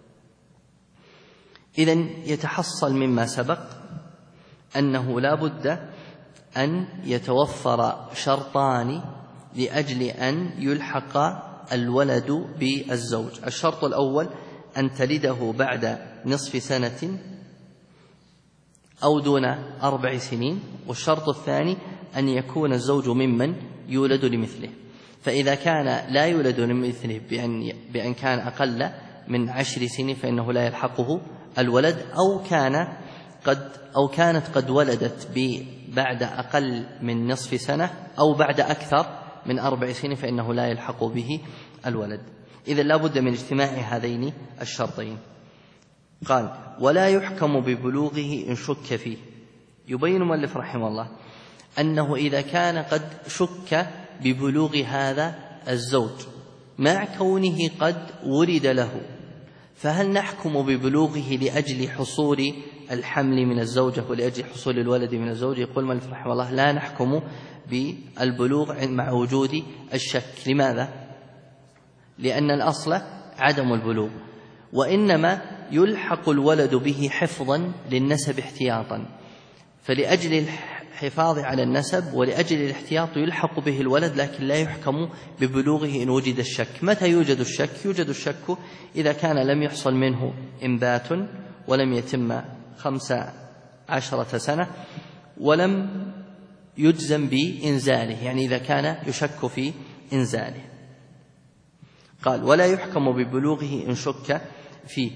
إذن يتحصل مما سبق أنه لا بد أن يتوفر شرطان لأجل أن يلحق الولد بالزوج. الشرط الأول أن تلده بعد نصف سنة أو دون 4 سنين، والشرط الثاني أن يكون الزوج ممن يولد لمثله. فإذا كان لا يولد لمثله بأن كان أقل من 10 سنين فإنه لا يلحقه الولد، أو كانت قد ولدت بعد أقل من نصف سنة أو بعد أكثر من 4 سنين فإنه لا يلحق به الولد. إذن لا بد من اجتماع هذين الشرطين. قال: ولا يحكم ببلوغه إن شك فيه. يبين المؤلف رحمه الله أنه إذا كان قد شك ببلوغ هذا الزوج مع كونه قد ولد له، فهل نحكم ببلوغه لأجل حصول الحمل من الزوجة ولأجل حصول الولد من الزوج؟ يقول المؤلف رحمه الله: لا نحكم بالبلوغ مع وجود الشك. لماذا؟ لأن الأصل عدم البلوغ، وإنما يلحق الولد به حفظا للنسب احتياطا. فلأجل الحفاظ على النسب ولأجل الاحتياط يلحق به الولد، لكن لا يحكم ببلوغه إن وجد الشك. متى يوجد الشك؟ يوجد الشك إذا كان لم يحصل منه إنبات ولم يتم 15 سنة ولم يجزم بإنزاله، يعني إذا كان يشك في إنزاله. قال: ولا يحكم ببلوغه إن شك فيه.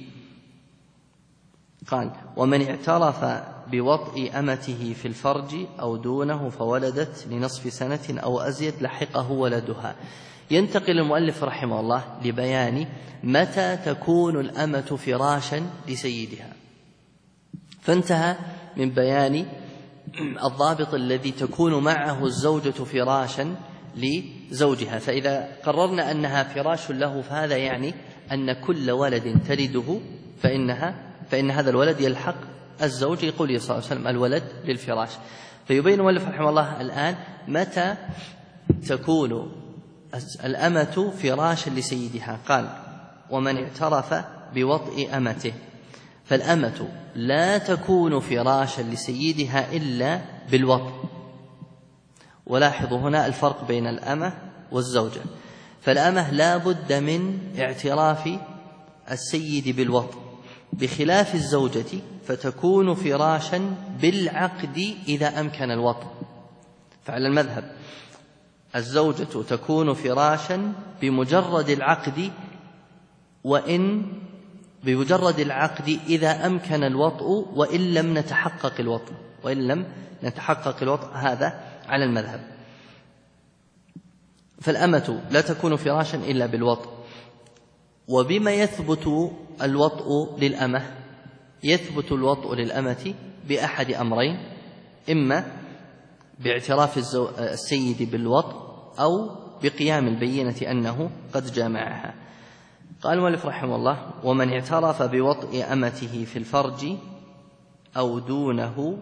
قال: ومن اعترف بوطء أمته في الفرج أو دونه فولدت لنصف سنة أو أزيد لحقه ولدها. ينتقل المؤلف رحمه الله لبيان متى تكون الأمة فراشا لسيدها، فانتهى من بيان الضابط الذي تكون معه الزوجة فراشا لزوجها. فإذا قررنا أنها فراش له فهذا يعني أن كل ولد تلده فإن هذا الولد يلحق الزوج. يقول صلى الله عليه وسلم: الولد للفراش. فيبين المؤلف رحمه الله الآن متى تكون الأمة فراشا لسيدها. قال: ومن اعترف بوطء أمته، فالأمة لا تكون فراشا لسيدها إلا بالوطء. ولاحظوا هنا الفرق بين الأمة والزوجة. فالأمة لا بد من اعتراف السيد بالوطء، بخلاف الزوجة فتكون فراشا بالعقد إذا أمكن الوطء. فعلى المذهب الزوجة تكون فراشا بمجرد العقد إذا أمكن الوطء وإن لم نتحقق الوطء، هذا على المذهب. فالأمة لا تكون فراشا إلا بالوطء. وبما يثبت الوطء للأمة؟ يثبت الوطء للأمة بأحد أمرين: إما باعتراف السيد بالوطء أو بقيام البينة أنه قد جامعها. قال المؤلف رحمه الله: ومن اعترف بوطء أمته في الفرج أو دونه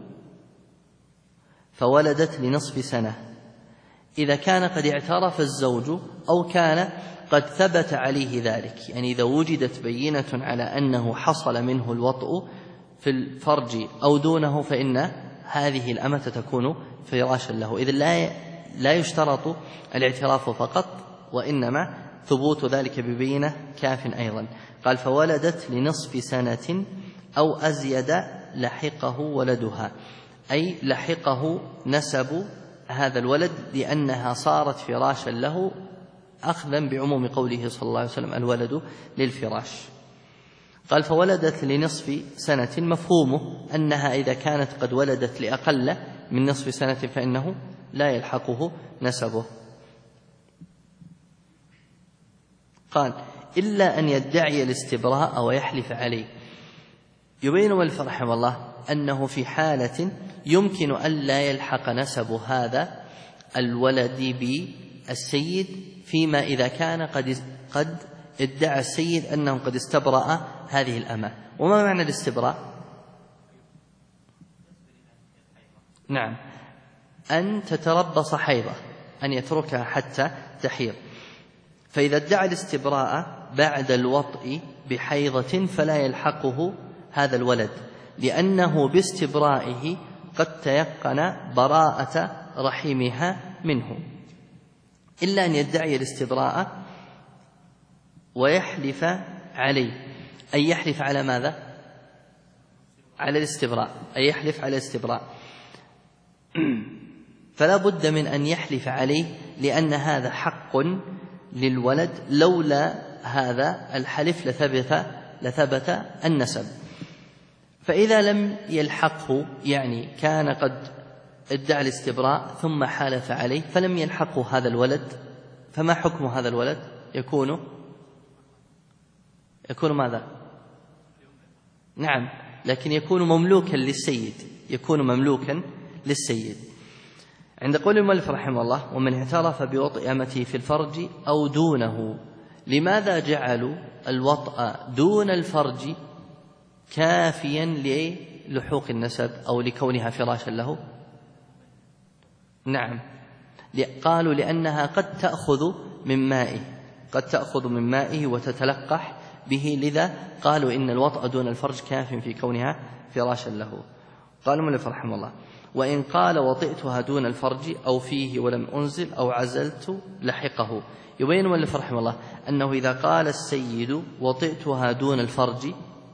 فولدت لنصف سنة. إذا كان قد اعترف الزوج أو كان قد ثبت عليه ذلك، يعني إذا وجدت بينة على أنه حصل منه الوطء في الفرج أو دونه فإن هذه الأمة تكون فراشا له. إذن لا يشترط الاعتراف فقط، وإنما ثبوت ذلك ببينة كاف أيضا. قال: فولدت لنصف سنة أو أزيد لحقه ولدها، أي لحقه نسب هذا الولد لأنها صارت فراشا له، أخذا بعموم قوله صلى الله عليه وسلم: الولد للفراش. قال: فولدت لنصف سنة، مفهومه أنها إذا كانت قد ولدت لأقل من نصف سنة فإنه لا يلحقه نسبه. قال: إلا أن يدعي الاستبراء ويحلف عليه. يبين المؤلف رحمه الله أنه في حالة يمكن أن لا يلحق نسب هذا الولد بالسيد، فيما إذا كان قد ادعى السيد أنه قد استبرأ هذه الأمة. وما معنى الاستبراء؟ نعم، أن تتربص حيضة، أن يتركها حتى تحيض. فإذا ادعى الاستبراء بعد الوطء بحيضة فلا يلحقه هذا الولد، لأنه باستبرائه قد تيقن براءة رحمها منه، إلا أن يدعي الاستبراء ويحلف عليه، أي يحلف على ماذا؟ على الاستبراء، أي يحلف على الاستبراء. فلا بد من أن يحلف عليه، لأن هذا حق للولد، لولا هذا الحلف لثبت النسب. فإذا لم يلحقه، يعني كان قد ادعى الاستبراء ثم حالف عليه فلم يلحقه هذا الولد، فما حكم هذا الولد؟ يكون ماذا؟ نعم، لكن يكون مملوكا للسيد، يكون مملوكا للسيد. عند قول المؤلف رحمه الله: ومن اعترف بوطء أمته في الفرج أو دونه. لماذا جعلوا الوطء دون الفرج كافيا للحوق النسب أو لكونها فراشا له؟ نعم، قالوا لأنها قد تأخذ من مائه وتتلقح به، لذا قالوا إن الوطء دون الفرج كاف في كونها فراشا له. قال المؤلف رحمه الله: وإن قال وطئتها دون الفرج أو فيه ولم أنزل أو عزلت لحقه. يبين المؤلف رحمه الله أنه إذا قال السيد وطئتها دون الفرج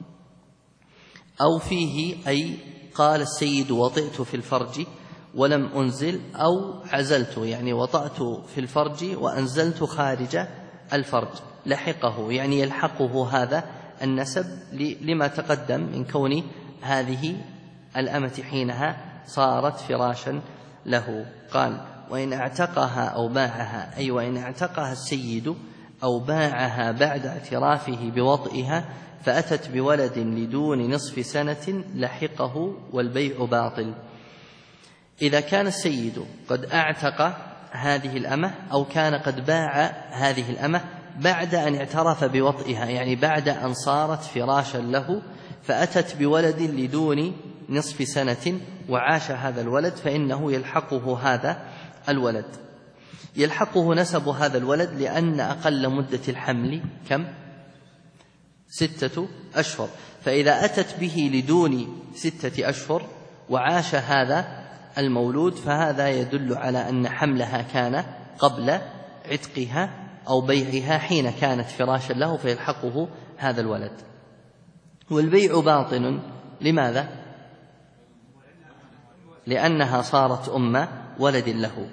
أو فيه، أي قال السيد وطئت في الفرج ولم أنزل، أو عزلت، يعني وطأت في الفرج وأنزلت خارج الفرج، لحقه، يعني يلحقه هذا النسب لما تقدم من كون هذه الأمة حينها صارت فراشا له. قال: وإن اعتقها أو باعها، أي وإن اعتقها السيد أو باعها بعد اعترافه بوطئها فأتت بولد لدون نصف سنة لحقه والبيع باطل. إذا كان السيد قد اعتق هذه الأمة أو كان قد باع هذه الأمة بعد أن اعترف بوطئها، يعني بعد أن صارت فراشا له، فأتت بولد لدون نصف سنة وعاش هذا الولد، فإنه يلحقه هذا الولد، يلحقه نسب هذا الولد، لأن أقل مدة الحمل كم؟ 6 أشهر. فإذا أتت به لدون 6 أشهر وعاش هذا المولود، فهذا يدل على أن حملها كان قبل عتقها أو بيعها حين كانت فراشا له، فيلحقه هذا الولد. والبيع باطل، لماذا؟ لأنها صارت أم ولد له.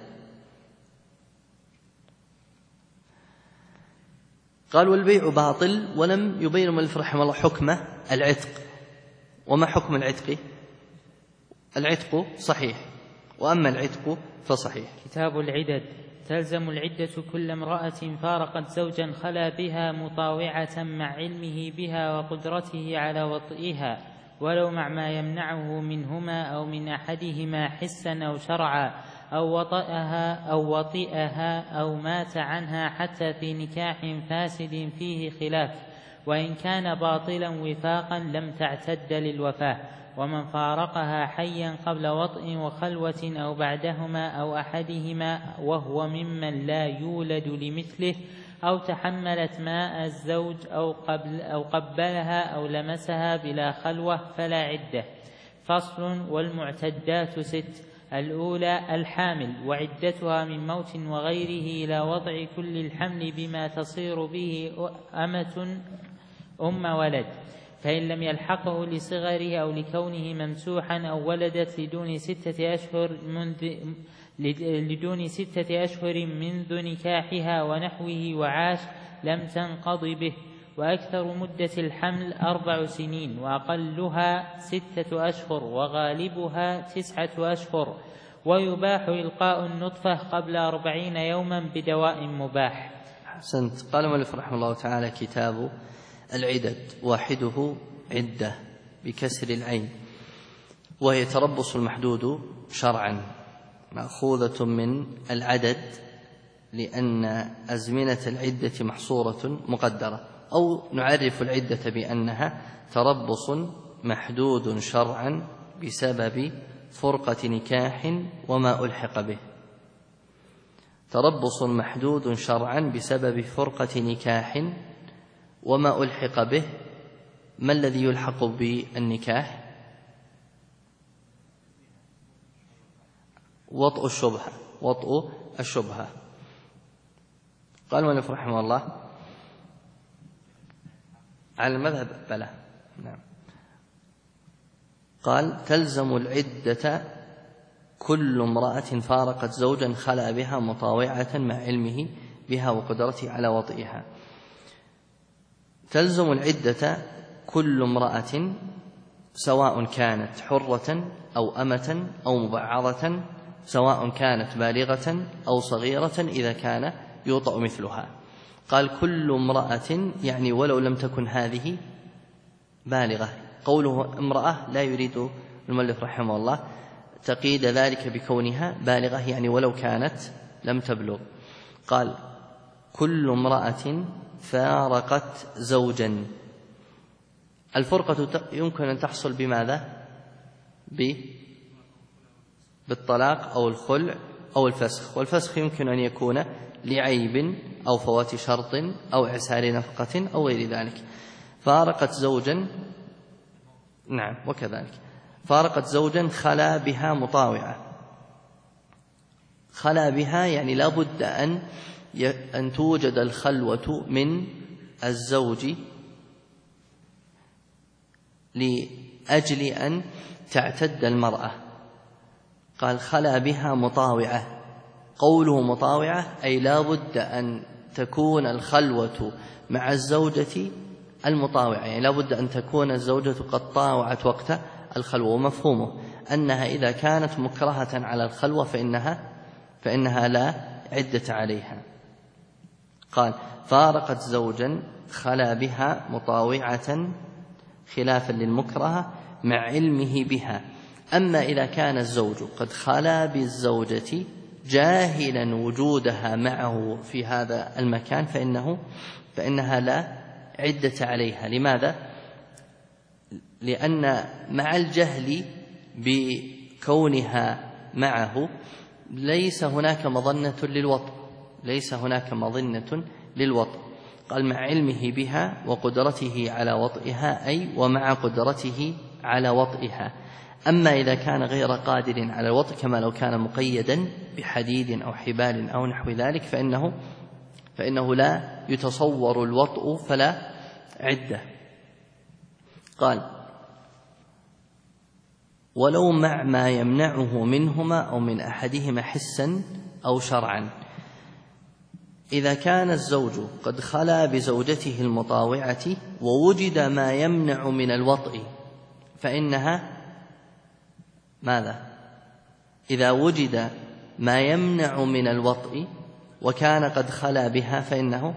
قال: والبيع باطل. ولم يبين المؤلف رحمه الله حكم العتق. وما حكم العتق؟ العتق صحيح، وأما العتق فصحيح. كتاب العدد. تلزم العدة كل امرأة فارقت زوجا خلا بها مطاوعة مع علمه بها وقدرته على وطئها، ولو مع ما يمنعه منهما أو من أحدهما حسا أو شرعا، أو وطئها أو مات عنها، حتى في نكاح فاسد فيه خلاف، وإن كان باطلا وفاقا لم تعتد للوفاة. ومن فارقها حيا قبل وطئ وخلوة أو بعدهما أو أحدهما وهو ممن لا يولد لمثله، أو تحملت ماء الزوج أو قبلها أو لمسها بلا خلوة فلا عدة. فصل. والمعتدات 6: الأولى الحامل، وعدتها من موت وغيره إلى وضع كل الحمل بما تصير به أمة أم ولد، فإن لم يلحقه لصغره أو لكونه ممسوحا أو ولدت لدون 6 أشهر منذ نكاحها ونحوه وعاش لم تنقض به. وأكثر مدة الحمل 4 سنين، وأقلها 6 أشهر، وغالبها 9 أشهر. ويباح إلقاء النطفة قبل 40 يوما بدواء مباح. أحسنت. قال المؤلف رحمه الله تعالى: كتاب العدد. واحده عدة، بكسر العين، وهي تربص المحدود شرعا، مأخوذة من العدد لأن أزمنة العدة محصورة مقدرة، أو نعرف العدة بأنها تربص محدود شرعا بسبب فرقة نكاح وما ألحق به. تربص محدود شرعا بسبب فرقة نكاح وما ألحق به. ما الذي يلحق بالنكاح؟ وطء الشبهة. قال المؤلف رحمه الله على المذهب بلى، نعم. قال: تلزم العدة كل امرأة فارقت زوجا خلا بها مطاوعة مع علمه بها وقدرته على وطئها. تلزم العدة كل امرأة سواء كانت حرة أو أمة أو مبعضة، سواء كانت بالغة أو صغيرة إذا كان يوطأ مثلها. قال كل امرأة يعني ولو لم تكن هذه بالغة. قوله امرأة لا يريد المؤلف رحمه الله تقييد ذلك بكونها بالغة، يعني ولو كانت لم تبلغ. قال كل امرأة فارقت زوجا. الفرقة يمكن أن تحصل بماذا؟ بالطلاق أو الخلع أو الفسخ، والفسخ يمكن أن يكون لعيب أو فوات شرط أو إعسار نفقة أو غير ذلك. فارقت زوجا، نعم، وكذلك فارقت زوجا خلا بها مطاوعة. خلا بها يعني لا بد أن توجد الخلوة من الزوج لأجل أن تعتد المرأة. قال خلا بها مطاوعة. قوله مطاوعة أي لا بد أن تكون الخلوة مع الزوجة المطاوعة، يعني لا بد أن تكون الزوجة قد طاوعت وقت الخلوة. ومفهومه أنها إذا كانت مكرهة على الخلوة فإنها لا عدة عليها. قال فارقت زوجا خلا بها مطاوعة خلافا للمكرهة مع علمه بها. أما إذا كان الزوج قد خلا بالزوجة جاهلا وجودها معه في هذا المكان فإنها لا عدة عليها. لماذا؟ لأن مع الجهل بكونها معه ليس هناك مظنة للوطء. قال مع علمه بها وقدرته على وطئها، أي ومع قدرته على وطئها. أما إذا كان غير قادر على الوطء كما لو كان مقيدا بحديد أو حبال أو نحو ذلك فإنه لا يتصور الوطء فلا عدة. قال ولو مع ما يمنعه منهما أو من أحدهما حسا أو شرعا. إذا كان الزوج قد خلا بزوجته المطاوعة ووجد ما يمنع من الوطء فإنها ماذا؟ إذا وجد ما يمنع من الوطء وكان قد خلا بها فإنه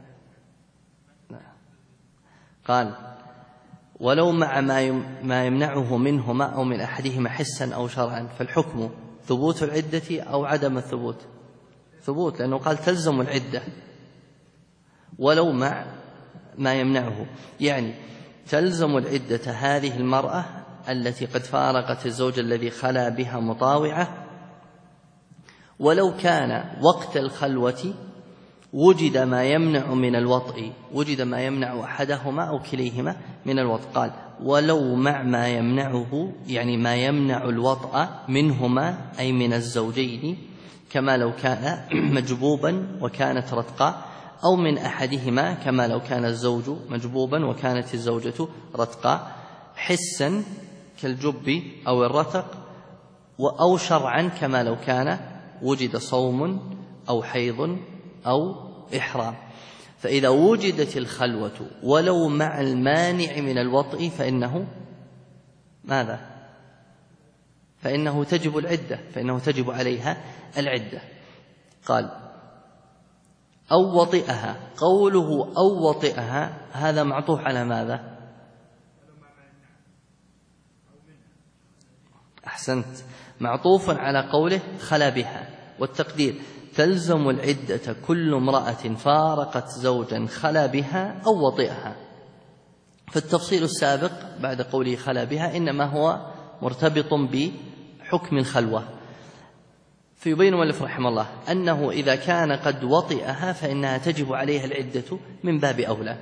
قال ولو مع ما يمنعه منهما أو من أحدهما حسا أو شرعا. فالحكم ثبوت العدة أو عدم الثبوت؟ ثبوت، لأنه قال تلزم العدة ولو مع ما يمنعه، يعني تلزم العدة هذه المرأة التي قد فارقت الزوج الذي خلا بها مطاوعة ولو كان وقت الخلوة وجد ما يمنع من الوطء، وجد ما يمنع أحدهما أو كليهما من الوطء. قال ولو مع ما يمنعه، يعني ما يمنع الوطء منهما أي من الزوجين، كما لو كان مجبوبا وكانت رتقا، أو من أحدهما كما لو كان الزوج مجبوبا وكانت الزوجة رتقا، حسا كالجب أو الرتق، أو شرعا كما لو كان وجد صوم أو حيض أو إحرام. فإذا وجدت الخلوة ولو مع المانع من الوطء فإنه ماذا؟ فإنه تجب العدة، فإنه تجب عليها العدة. قال أو وطئها. قوله أو وطئها هذا معطوف على ماذا؟ أحسنت، معطوف على قوله خلا بها، والتقدير تلزم العدة كل امرأة فارقت زوجا خلا بها أو وطئها. فالتفصيل السابق بعد قوله خلا بها إنما هو مرتبط بحكم الخلوة، فيبين المؤلف رحمه الله أنه إذا كان قد وطئها فإنها تجب عليها العدة من باب أولى،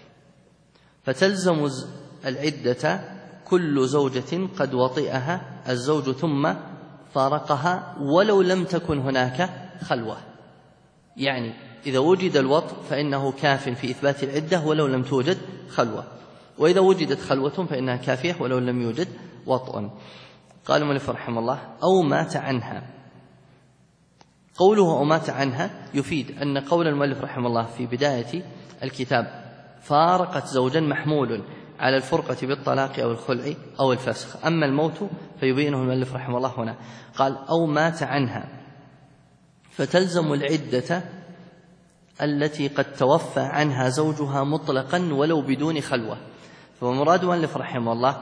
فتلزم العدة كل زوجة قد وطئها الزوج ثم فارقها ولو لم تكن هناك خلوة. يعني إذا وجد الوطء فإنه كاف في إثبات العدة ولو لم توجد خلوة، وإذا وجدت خلوة فإنها كافية ولو لم يوجد وطء. قال المؤلف رحمه الله أو مات عنها. قوله أو مات عنها يفيد أن قول المؤلف رحمه الله في بداية الكتاب فارقت زوجا محمول على الفرقة بالطلاق أو الخلع أو الفسخ، أما الموت فيبينه المؤلف رحمه الله هنا. قال أو مات عنها، فتلزم العدة التي قد توفى عنها زوجها مطلقا ولو بدون خلوة. فمراد المؤلف رحمه الله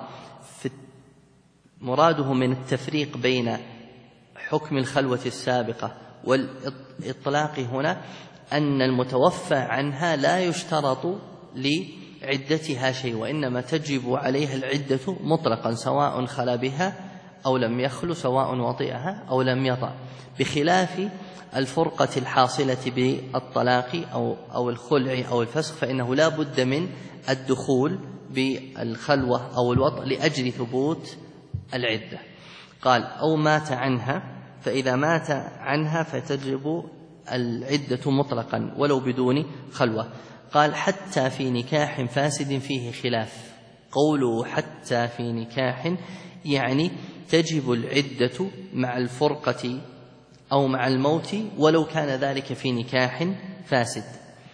مراده من التفريق بين حكم الخلوة السابقة والإطلاق هنا أن المتوفى عنها لا يشترط لعدتها شيء، وإنما تجب عليها العدة مطلقا سواء خلا بها أو لم يخل، سواء وطئها أو لم يطأ، بخلاف الفرقة الحاصلة بالطلاق أو الخلع أو الفسخ، فإنه لا بد من الدخول بالخلوة أو الوطء لأجل ثبوت العدة. قال أو مات عنها، فإذا مات عنها فتجب العدة مطلقا ولو بدون خلوة. قال حتى في نكاح فاسد فيه خلاف. قوله حتى في نكاح يعني تجب العدة مع الفرقة أو مع الموت ولو كان ذلك في نكاح فاسد.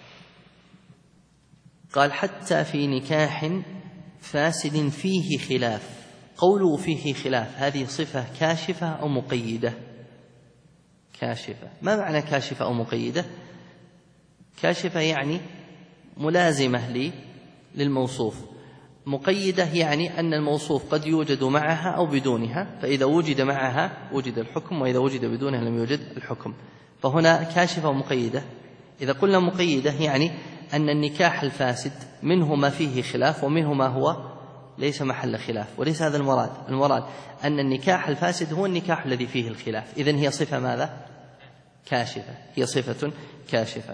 قال حتى في نكاح فاسد فيه خلاف. قوله فيه خلاف هذه صفة كاشفة أو مقيدة؟ كاشفة. ما معنى كاشفة أو مقيدة؟ كاشفة يعني ملازمة للموصوف، مقيدة يعني أن الموصوف قد يوجد معها أو بدونها، فإذا وجد معها وجد الحكم، وإذا وجد بدونها لم يوجد الحكم. فهنا كاشفة ومقيدة. إذا قلنا مقيدة يعني أن النكاح الفاسد منه ما فيه خلاف ومنه ما هو ليس محل خلاف، وليس هذا المراد. المراد أن النكاح الفاسد هو النكاح الذي فيه الخلاف، إذن هي صفة ماذا؟ كاشفة، هي صفة كاشفة.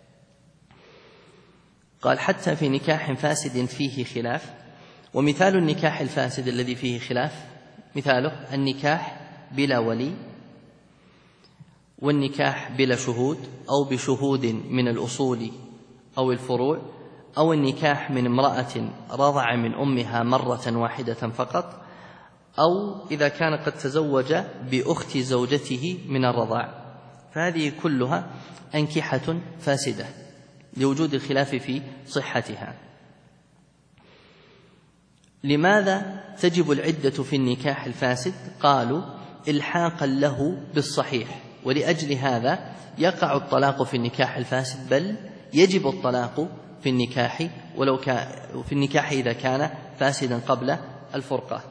قال حتى في نكاح فاسد فيه خلاف. ومثال النكاح الفاسد الذي فيه خلاف مثاله النكاح بلا ولي، والنكاح بلا شهود أو بشهود من الأصول أو الفروع، أو النكاح من امرأة رضع من أمها مرة واحدة فقط، أو إذا كان قد تزوج بأخت زوجته من الرضاع. فهذه كلها أنكحة فاسدة لوجود الخلاف في صحتها. لماذا تجب العدة في النكاح الفاسد؟ قالوا إلحاقا له بالصحيح، ولأجل هذا يقع الطلاق في النكاح الفاسد، بل يجب الطلاق في النكاح ولو كان في النكاح إذا كان فاسدا قبل الفرقة.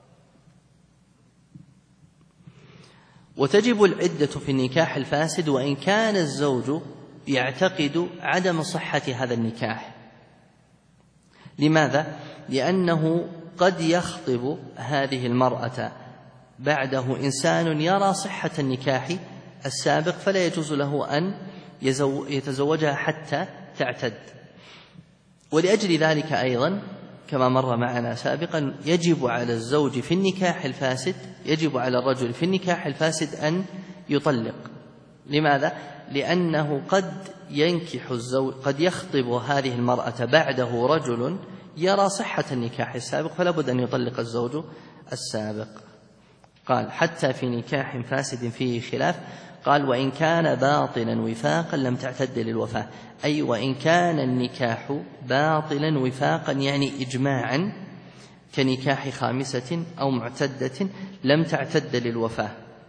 وتجب العدة في النكاح الفاسد وإن كان الزوج يعتقد عدم صحة هذا النكاح. لماذا؟ لأنه قد يخطب هذه المرأة بعده إنسان يرى صحة النكاح السابق، فلا يجوز له أن يتزوجها حتى تعتد. ولأجل ذلك أيضا كما مر معنا سابقا يجب على الزوج في النكاح الفاسد، يجب على الرجل في النكاح الفاسد أن يطلق. لماذا؟ لأنه قد يخطب هذه المرأة بعده رجل يرى صحة النكاح السابق، فلا بد أن يطلق الزوج السابق. قال حتى في نكاح فاسد فيه خلاف. قال وإن كان باطلا وفاقا لم تعتد للوفاة، أي وإن كان النكاح باطلا وفاقا يعني إجماعا كنكاح خامسة أو معتدة لم تعتد للوفاة.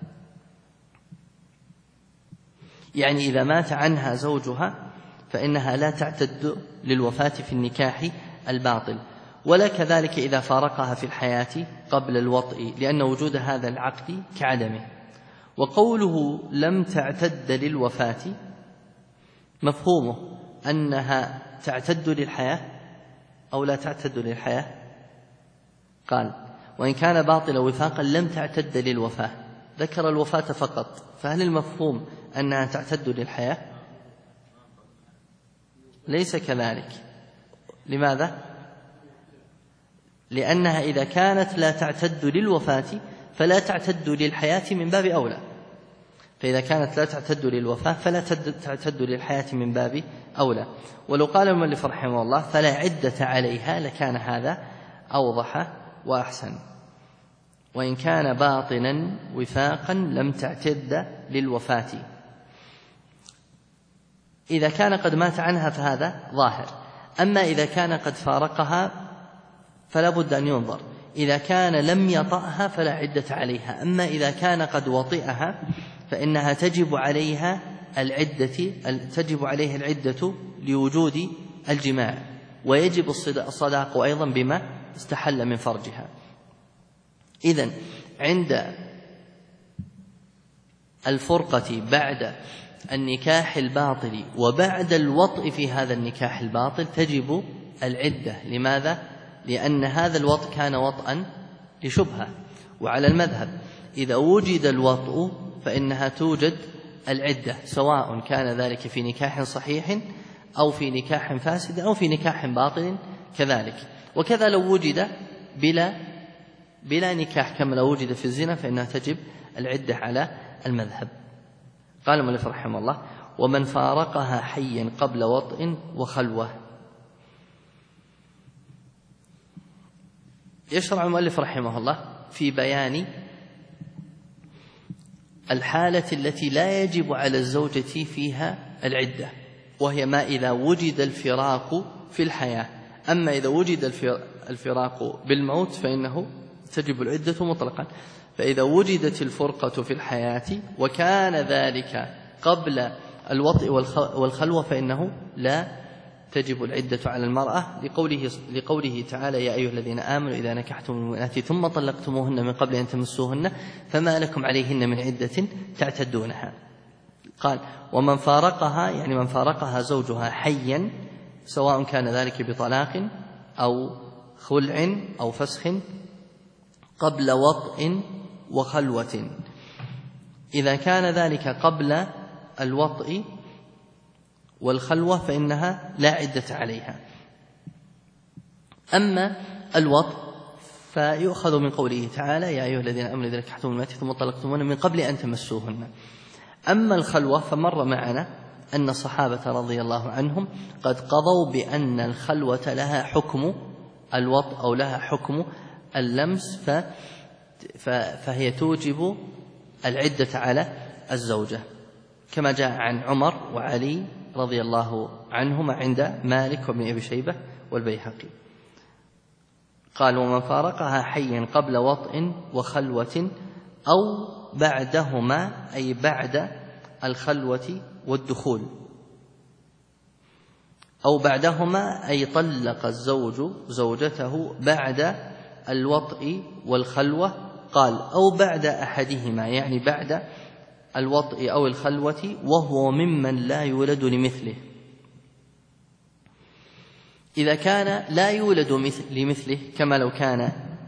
يعني إذا مات عنها زوجها فإنها لا تعتد للوفاة في النكاح الباطل. ولا كذلك إذا فارقها في الحياة قبل الوطء، لأن وجود هذا العقد كعدمه. وقوله لم تعتد للوفاة مفهومه أنها تعتد للحياة أو لا تعتد للحياة؟ قال وإن كان باطل وفاقا لم تعتد للوفاة، ذكر الوفاة فقط، فهل المفهوم أنها تعتد للحياة؟ ليس كذلك. لماذا؟ لأنها إذا كانت لا تعتد للوفاة فلا تعتد للحياة من باب أولى، فإذا كانت لا تعتد للوفاة فلا تعتد للحياة من باب أولى. ولو قال المؤلف رحمه الله فلا عدة عليها لكان هذا أوضح وأحسن. وإن كان باطنا وفاقا لم تعتد للوفاة. إذا كان قد مات عنها فهذا ظاهر، أما إذا كان قد فارقها فلا بد أن ينظر. إذا كان لم يطأها فلا عدة عليها، أما إذا كان قد وطئها فإنها تجب عليها العدة لوجود الجماع، ويجب الصداق أيضا بما استحل من فرجها. إذن عند الفرقة بعد النكاح الباطل وبعد الوطء في هذا النكاح الباطل تجب العدة. لماذا؟ لأن هذا الوطء كان وطئا لشبهة، وعلى المذهب إذا وجد الوطء فإنها توجد العدة، سواء كان ذلك في نكاح صحيح أو في نكاح فاسد أو في نكاح باطل كذلك. وكذا لو وجد بلا نكاح كما لو وجد في الزنا فإنها تجب العدة على المذهب. قال المؤلف رحمه الله ومن فارقها حيا قبل وطء وخلوة. يشرع المؤلف رحمه الله في بيان الحالة التي لا يجب على الزوجة فيها العدة، وهي ما إذا وجد الفراق في الحياة. أما إذا وجد الفراق بالموت فإنه تجب العدة مطلقا. فإذا وجدت الفرقة في الحياة وكان ذلك قبل الوطء والخلوة فإنه لا تجب العدة على المرأة، لقوله تعالى يا أيها الذين آمنوا إذا نكحتم المؤمنات ثم طلقتموهن من قبل أن تمسوهن فما لكم عليهن من عدة تعتدونها. قال ومن فارقها، يعني من فارقها زوجها حيا، سواء كان ذلك بطلاق أو خلع أو فسخ قبل وطء وخلوة. إذا كان ذلك قبل الوطء والخلوة فإنها لا عدة عليها. أما الوطء فيؤخذ من قوله تعالى يا أيها الذين آمنوا إذا نكحتم المؤمنات ثم طلقتموهن من قبل أن تمسوهن. أما الخلوة فمر معنا أن الصحابة رضي الله عنهم قد قضوا بأن الخلوة لها حكم الوطء أو لها حكم اللمس، فهي توجب العدة على الزوجة، كما جاء عن عمر وعلي رضي الله عنهما عند مالك وابن أبي شيبة والبيهقي. قال ومن فارقها حيا قبل وطء وخلوة أو بعدهما، أي بعد الخلوة والدخول، أو بعدهما أي طلق الزوج زوجته بعد الوطء والخلوة. قال أو بعد أحدهما، يعني بعد الوطء أو الخلوة، وهو ممن لا يولد لمثله. إذا كان لا يولد لمثله كما لو كان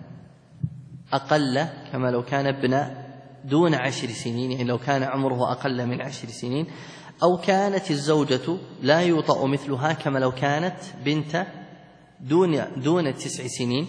أقل، كما لو كان ابن دون 10 سنين، يعني لو كان عمره أقل من 10 سنين، أو كانت الزوجة لا يوطأ مثلها كما لو كانت بنت دون 9 سنين،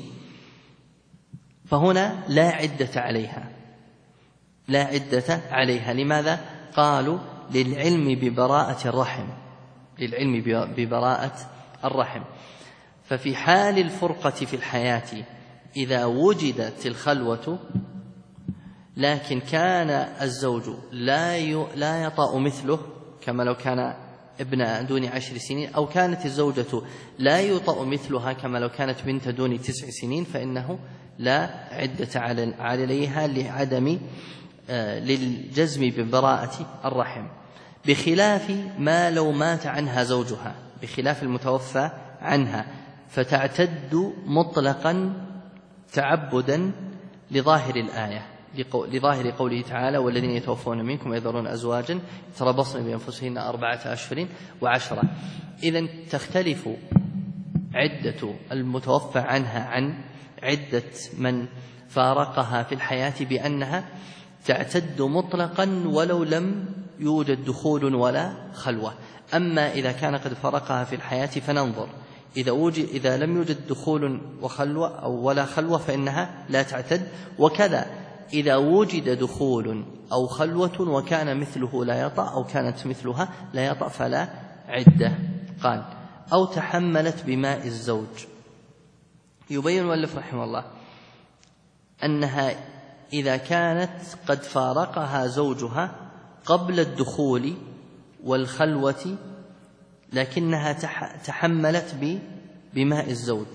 فهنا لا عدة عليها، لا عدة عليها. لماذا؟ قالوا للعلم ببراءة الرحم، للعلم ببراءة الرحم. ففي حال الفرقة في الحياة إذا وجدت الخلوة لكن كان الزوج لا يطأ مثله كما لو كان ابن دون 10 سنين، أو كانت الزوجة لا يطأ مثلها كما لو كانت بنت دون 9 سنين، فإنه لا عدة عليها لعدم للجزم ببراءة الرحم، بخلاف ما لو مات عنها زوجها، بخلاف المتوفى عنها، فتعتد مطلقا تعبدا لظاهر الآية، لظاهر قوله تعالى: والذين يتوفون منكم ويذرون أزواجا يتربصن بأنفسهن 4 أشهر و10. إذن تختلف عدة المتوفى عنها عن عدة من فارقها في الحياة بأنها تعتد مطلقا ولو لم يوجد دخول ولا خلوة. أما إذا كان قد فارقها في الحياة فننظر، إذا لم يوجد دخول وخلوة أو ولا خلوة فإنها لا تعتد، وكذا إذا وجد دخول أو خلوة وكان مثله لا يطأ أو كانت مثلها لا يطأ فلا عدة. قال: أو تحملت بماء الزوج. يبين المؤلف رحمه الله أنها إذا كانت قد فارقها زوجها قبل الدخول والخلوة لكنها تحملت بماء الزوج،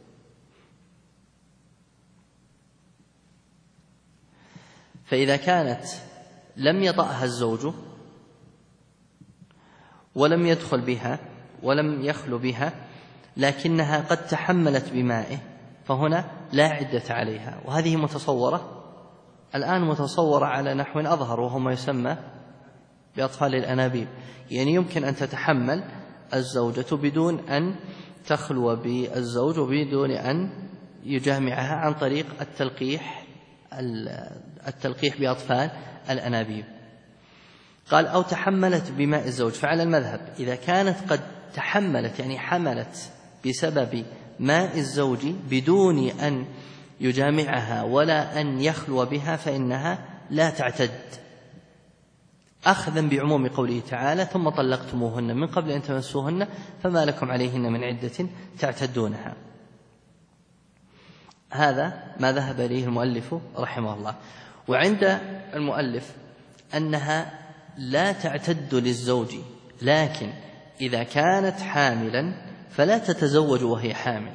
فإذا كانت لم يطأها الزوج ولم يدخل بها ولم يخل بها لكنها قد تحملت بمائه فهنا لا عدة عليها. وهذه متصورة على نحو أظهر، وهو ما يسمى بأطفال الأنابيب. يعني يمكن أن تتحمل الزوجة بدون أن تخلو بالزوج وبدون أن يجامعها عن طريق التلقيح بأطفال الأنابيب. قال: أو تحملت بماء الزوج. فعلى المذهب إذا كانت قد تحملت يعني حملت بسبب ماء الزوج بدون أن يجامعها ولا أن يخلو بها فإنها لا تعتد، أخذا بعموم قوله تعالى: ثم طلقتموهن من قبل أن تمسوهن فما لكم عليهن من عدة تعتدونها. هذا ما ذهب إليه المؤلف رحمه الله. وعند المؤلف أنها لا تعتد للزوج، لكن إذا كانت حاملا فلا تتزوج وهي حامل،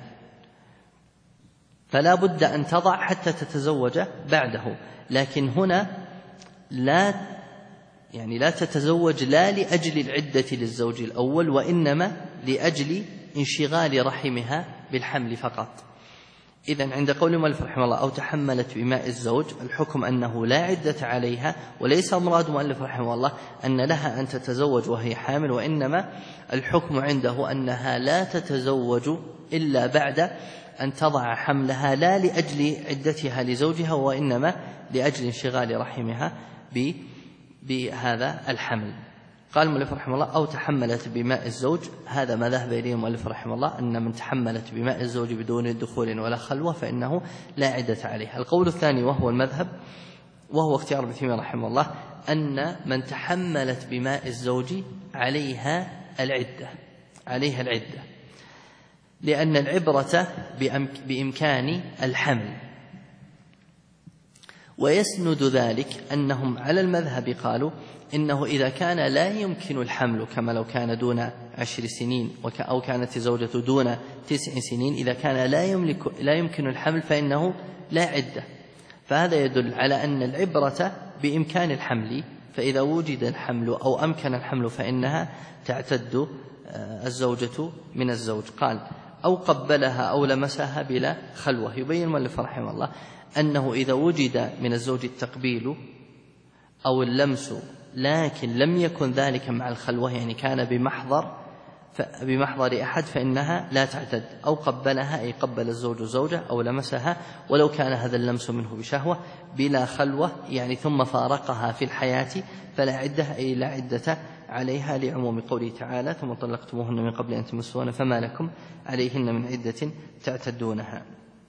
فلا بد أن تضع حتى تتزوج بعده. لكن هنا لا تتزوج لا لأجل العدة للزوج الأول، وإنما لأجل انشغال رحمها بالحمل فقط. إذن عند قول المؤلف رحمه الله: أو تحملت بماء الزوج، الحكم أنه لا عدة عليها، وليس مراد المؤلف رحمه الله أن لها أن تتزوج وهي حامل، وإنما الحكم عنده أنها لا تتزوج إلا بعد أن تضع حملها، لا لأجل عدتها لزوجها وإنما لأجل انشغال رحمها بهذا الحمل. قال المؤلف رحمه الله: أو تحملت بماء الزوج. هذا ما ذهب إليه المؤلف رحمه الله، أن من تحملت بماء الزوج بدون دخول ولا خلوة فإنه لا عدة عليه. القول الثاني وهو المذهب وهو اختيار ابن تيمية رحمه الله، أن من تحملت بماء الزوج عليها العدة، لأن العبرة بإمكان الحمل. ويسند ذلك أنهم على المذهب قالوا إنه إذا كان لا يمكن الحمل، كما لو كان دون 10 سنين أو كانت الزوجة دون 9 سنين، إذا كان لا يمكن الحمل فإنه لا عدة. فهذا يدل على أن العبرة بإمكان الحمل، فإذا وجد الحمل أو أمكن الحمل فإنها تعتد الزوجة من الزوج. قال: أو قبلها أو لمسها بلا خلوة. يبين المؤلف رحمه الله أنه إذا وجد من الزوج التقبيل أو اللمس لكن لم يكن ذلك مع الخلوة، يعني كان بمحضر أحد، فإنها لا تعتد. أو قبلها أي قبل الزوج زوجة، أو لمسها ولو كان هذا اللمس منه بشهوة بلا خلوة، يعني ثم فارقها في الحياة فلا عدة، أي لا عدة عليها، لعموم قوله تعالى: ثم طلقتموهن من قبل أن تمسوهن فما لكم عليهن من عدة تعتدونها.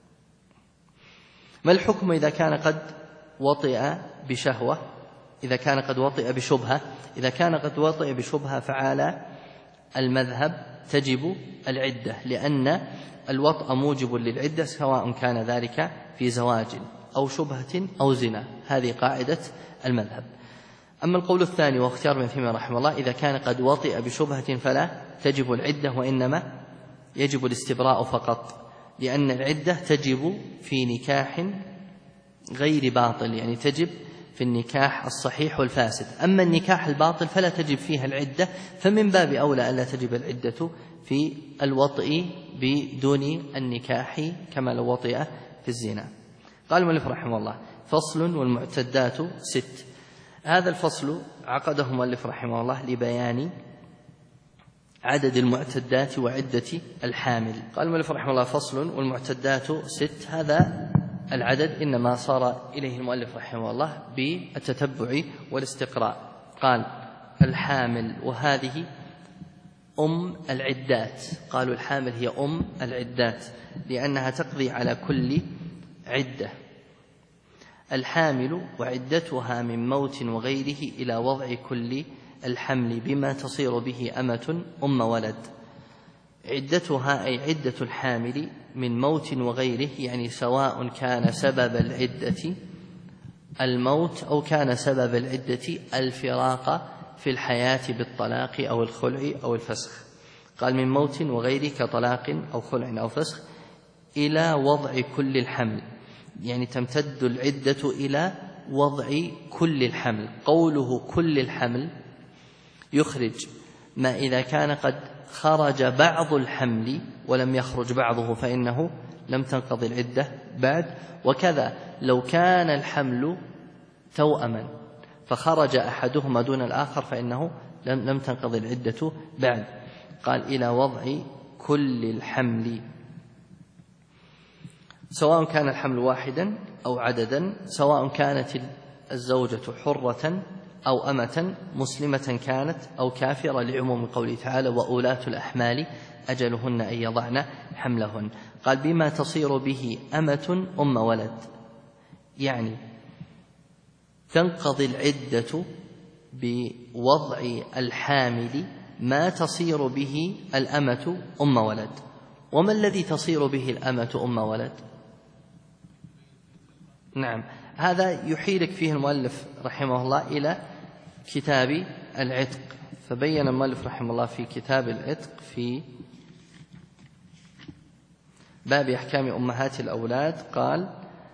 ما الحكم إذا كان قد وطئ بشهوة؟ إذا كان قد وطئ بشبهة. إذا كان قد وطئ بشبهة فعلى المذهب تجب العدة، لأن الوطأ موجب للعدة سواء كان ذلك في زواج أو شبهة أو زنا. هذه قاعدة المذهب. أما القول الثاني واختيار ابن تيمية رحمه الله: إذا كان قد وطئ بشبهة فلا تجب العدة، وإنما يجب الاستبراء فقط، لأن العدة تجب في نكاح غير باطل، يعني تجب في النكاح الصحيح والفاسد. أما النكاح الباطل فلا تجب فيها العدة، فمن باب أولى ألا تجب العدة في الوطء بدون النكاح كما لو وطئ في الزنا. قال المؤلف رحمه الله: فصل: والمعتدات 6. هذا الفصل عقده المؤلف رحمه الله لبيان عدد المعتدات وعدة الحامل. قال المؤلف رحمه الله: فصل: والمعتدات 6. هذا العدد إنما صار إليه المؤلف رحمه الله بالتتبع والاستقراء. قال: الحامل، وهذه العدات. قالوا الحامل هي العدات لأنها تقضي على كل عدة. الحامل وعدتها من موت وغيره إلى وضع كل الحمل بما تصير به أمة ولد. عدتها أي عدة الحامل من موت وغيره، يعني سواء كان سبب العدة الموت أو كان سبب العدة الفراق في الحياة بالطلاق أو الخلع أو الفسخ. قال: من موت وغيره كطلاق أو خلع أو فسخ إلى وضع كل الحمل، يعني تمتد العدة إلى وضع كل الحمل. قوله كل الحمل يخرج ما إذا كان قد خرج بعض الحمل ولم يخرج بعضه فإنه لم تنقضي العدة بعد، وكذا لو كان الحمل توأما فخرج أحدهما دون الآخر فإنه لم تنقضي العدة بعد. قال: إلى وضع كل الحمل، سواء كان الحمل واحدا أو عددا، سواء كانت الزوجة حرة أو أمة، مسلمة كانت أو كافرة، لعموم قوله تعالى: وأولاة الأحمال أجلهن أن يضعن حملهن. قال: بما تصير به أمة ولد، يعني تنقضي العدة بوضع الحامل ما تصير به الأمة ولد. وما الذي تصير به الأمة ولد؟ نعم، هذا يحيلك فيه المؤلف رحمه الله إلى كتاب العتق. فبين المؤلف رحمه الله في كتاب العتق في باب أحكام أمهات الأولاد، قال: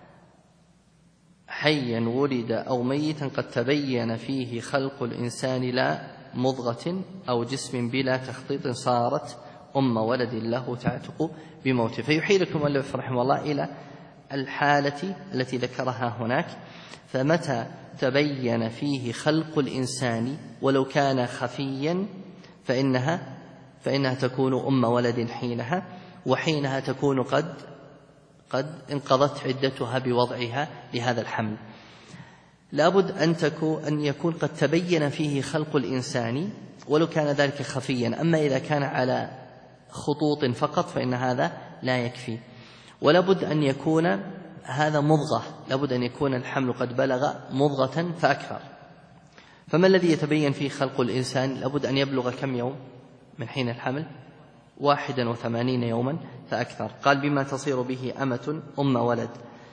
حيا ولد أو ميتا قد تبين فيه خلق الإنسان لا مضغة أو جسم بلا تخطيط صارت ولد له تعتق بموته. فيحيلك المؤلف رحمه الله إلى الحالة التي ذكرها هناك. فمتى تبين فيه خلق الإنسان ولو كان خفيا فإنها تكون ولد حينها، وحينها تكون قد انقضت عدتها بوضعها لهذا الحمل. لابد أن يكون قد تبين فيه خلق الإنسان ولو كان ذلك خفيا. أما إذا كان على خطوط فقط فإن هذا لا يكفي. ولابد أن يكون هذا مضغة، لابد أن يكون الحمل قد بلغ مضغة فأكثر. فما الذي يتبين فيه خلق الإنسان؟ لابد أن يبلغ كم يوم من حين الحمل؟ 81 يوما فأكثر. قال: بما تصير به أمة ولد.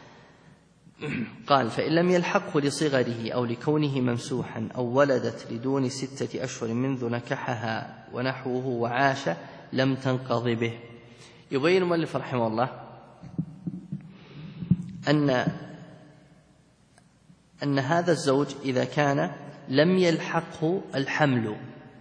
قال: فإن لم يلحقه لصغره أو لكونه ممسوحا أو ولدت لدون 6 أشهر منذ نكحها ونحوه وعاش لم تنقض به. يبين المؤلف رحمه الله أن هذا الزوج إذا كان لم يلحقه الحمل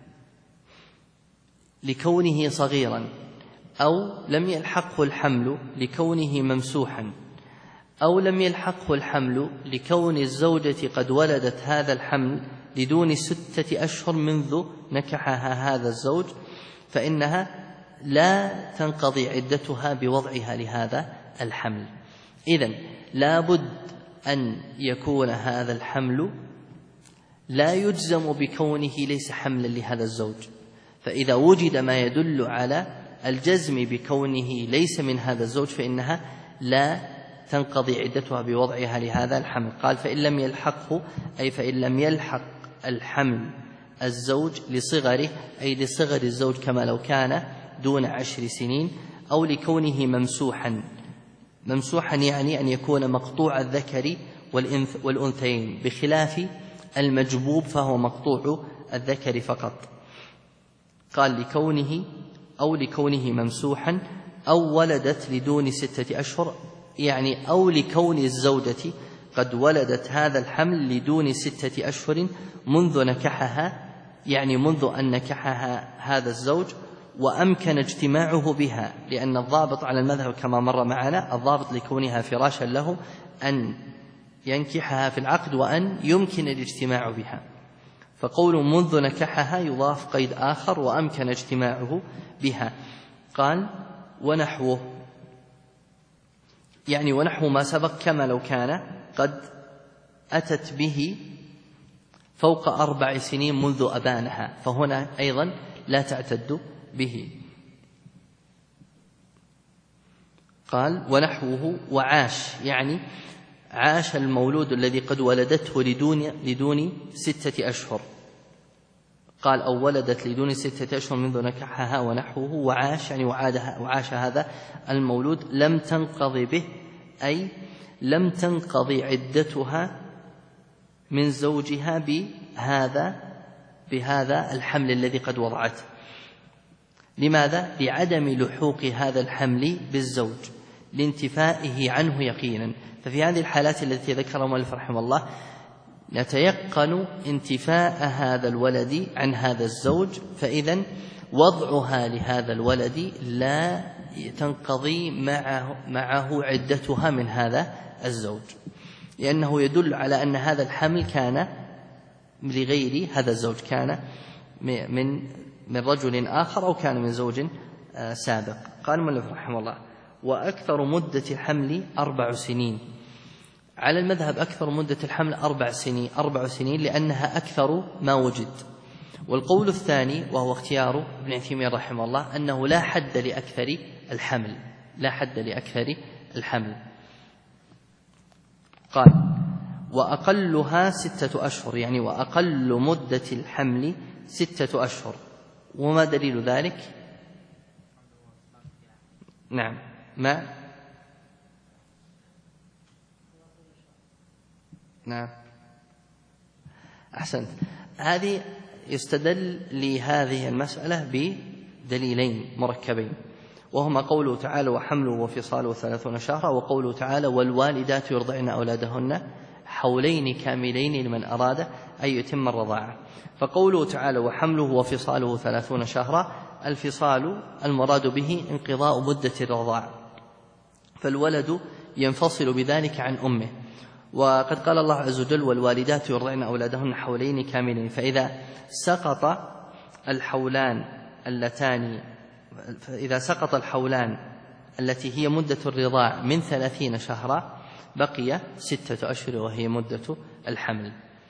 لكونه صغيرا، أو لم يلحقه الحمل لكونه ممسوحا، أو لم يلحقه الحمل لكون الزوجة قد ولدت هذا الحمل لدون 6 أشهر منذ نكحها هذا الزوج، فإنها لا تنقضي عدتها بوضعها لهذا الحمل. إذن لابد أن يكون هذا الحمل لا يجزم بكونه ليس حملا لهذا الزوج. فإذا وجد ما يدل على الجزم بكونه ليس من هذا الزوج فإنها لا تنقضي عدتها بوضعها لهذا الحمل. قال: فإن لم يلحقه، أي فإن لم يلحق الحمل الزوج لصغره، أي لصغر الزوج كما لو كان دون 10 سنين، أو لكونه ممسوحا يعني أن يكون مقطوع الذكر والأنثيين، بخلاف المجبوب فهو مقطوع الذكر فقط. قال: لكونه ممسوحا أو ولدت لدون 6 أشهر، يعني أو لكون الزوجة قد ولدت هذا الحمل لدون 6 أشهر منذ نكحها، يعني منذ أن نكحها هذا الزوج، وأمكن اجتماعه بها، لأن الضابط على المذهب كما مر معنا الضابط لكونها فراشا له أن ينكحها في العقد وأن يمكن الاجتماع بها. فقول منذ نكحها يضاف قيد آخر وأمكن اجتماعه بها. قال ونحوه، يعني ونحو ما سبق كما لو كان قد أتت به فوق 4 سنين منذ أبانها، فهنا أيضا لا تعتد به. قال ونحوه وعاش، يعني عاش المولود الذي قد ولدته لدون 6 أشهر. قال أو ولدت لدون 6 أشهر منذ نكحها ونحوه وعاش، يعني وعاش هذا المولود لم تنقضي به، أي لم تنقضي عدتها من زوجها بهذا الحمل الذي قد وضعته. لماذا؟ لعدم لحوق هذا الحمل بالزوج، لانتفائه عنه يقينا. ففي هذه الحالات التي ذكرها المؤلف رحمه الله نتيقن انتفاء هذا الولد عن هذا الزوج، فإذا وضعها لهذا الولد لا تنقضي معه عدتها من هذا الزوج، لأنه يدل على أن هذا الحمل كان لغير هذا الزوج، كان من رجل آخر أو كان من زوج سابق. قال المؤلف رحمه الله وأكثر مدة الحمل 4 سنين. على المذهب أكثر مدة الحمل 4 سنين لأنها أكثر ما وجد. والقول الثاني وهو اختيار ابن عثيمين رحمه الله أنه لا حد لأكثر الحمل، لا حد لأكثر الحمل. قال وأقلها 6 أشهر، يعني وأقل مدة الحمل 6 أشهر. وما دليل ذلك؟ نعم نعم أحسنت. هذه يستدل لهذه المسألة بدليلين مركبين، وهما قوله تعالى وحمله وفصاله 30 شهرا، وقوله تعالى والوالدات يرضعن أولادهن حولين كاملين لمن أراد أن يتم الرضاعة. فقوله تعالى وحمله وفصاله 30 شهرا، الفصال المراد به انقضاء مدة الرضاعة، فالولد ينفصل بذلك عن أمه. وقد قال الله عز وجل والوالدات يرضعن أولادهن حولين كاملين، فإذا سقط الحولان التي هي مدة الرضاع من 30 شهرا بقي 6 أشهر وهي مدة الحمل.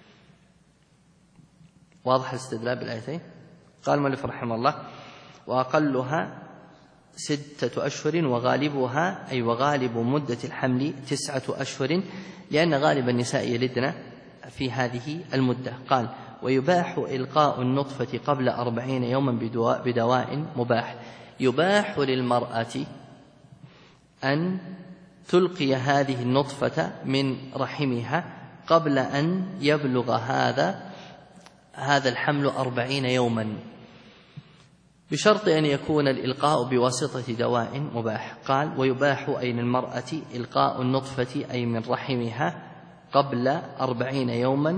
واضح الاستدلال بالآيتين؟ قال المؤلف رحمه الله وأقلها 6 أشهر وغالبها أي وغالب مدة الحمل 9 أشهر، لأن غالب النساء يلدن في هذه المدة. قال ويباح إلقاء النطفة قبل 40 يوما بدواء مباح. يباح للمرأة أن تلقي هذه النطفة من رحمها قبل أن يبلغ هذا الحمل 40 يوما، بشرط أن يكون الإلقاء بواسطة دواء مباح. قال ويباح أي للمرأة إلقاء النطفة أي من رحمها قبل 40 يوما.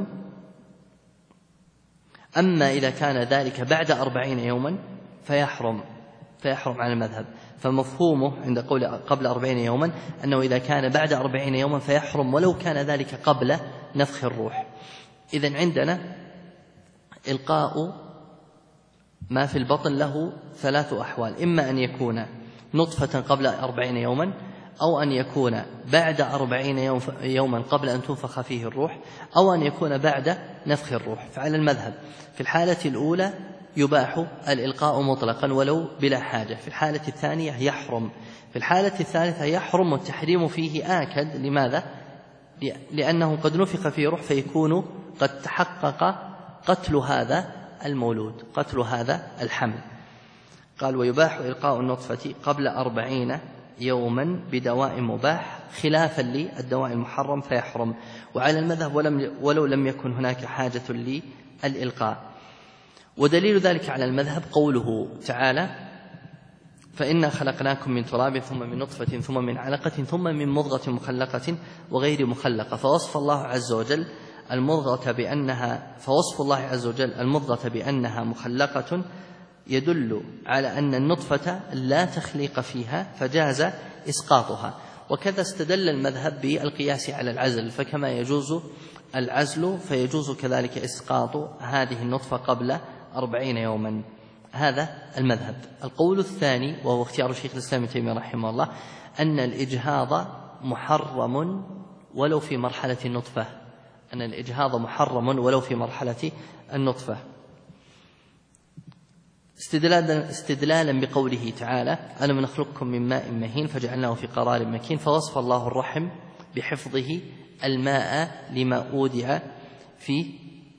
أما إذا كان ذلك بعد 40 يوما فيحرم على المذهب. فمفهومه عند قول قبل 40 يوما أنه إذا كان بعد 40 يوما فيحرم ولو كان ذلك قبل نفخ الروح. إذن عندنا إلقاء ما في البطن له 3 أحوال: إما أن يكون نطفة قبل 40 يوما، أو أن يكون بعد 40 يوما قبل أن تنفخ فيه الروح، أو أن يكون بعد نفخ الروح. فعلى المذهب في الحالة الأولى يباح الإلقاء مطلقا ولو بلا حاجة، في الحالة الثانية يحرم، في الحالة الثالثة يحرم والتحريم فيه آكد. لماذا؟ لأنه قد نفخ فيه روح فيكون قد تحقق قتل هذا المولود، قتل هذا الحمل. قال ويباح إلقاء النطفة قبل 40 يوما بدواء مباح خلافا للدواء المحرم فيحرم. وعلى المذهب ولو لم يكن هناك حاجة للإلقاء. ودليل ذلك على المذهب قوله تعالى فإنا خلقناكم من تراب ثم من نطفة ثم من علقة ثم من مضغة مخلقة وغير مخلقة. فوصف الله عز وجل المضغة بأنها مخلقة يدل على أن النطفة لا تخليق فيها فجاز إسقاطها. وكذا استدل المذهب بالقياس على العزل، فكما يجوز العزل فيجوز كذلك إسقاط هذه النطفة قبل 40 يوما. هذا المذهب. القول الثاني وهو اختيار شيخ الإسلام ابن تيمية رحمه الله أن الإجهاض محرم ولو في مرحلة النطفة، أن الإجهاض محرم ولو في مرحلة النطفة، استدلالا بقوله تعالى: ألم نخلقكم من ماء مهين فجعلناه في قرار مكين. فوصف الله الرحم بحفظه الماء لما أودع فيه،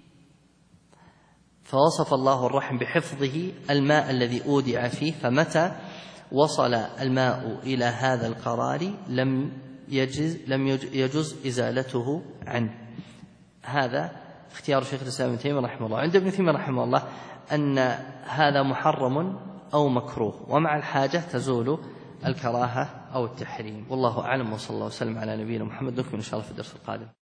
فوصف الله الرحم بحفظه الماء الذي أودع فيه، فمتى وصل الماء إلى هذا القرار لم يجز إزالته عنه. هذا اختيار شيخ الإسلام ابن تيمية رحمه الله. عند ابن تيمية رحمه الله أن هذا محرم أو مكروه، ومع الحاجة تزول الكراهة أو التحريم. والله أعلم، وصلى الله وسلم على نبينا محمد. نكمل إن شاء الله في الدرس القادم.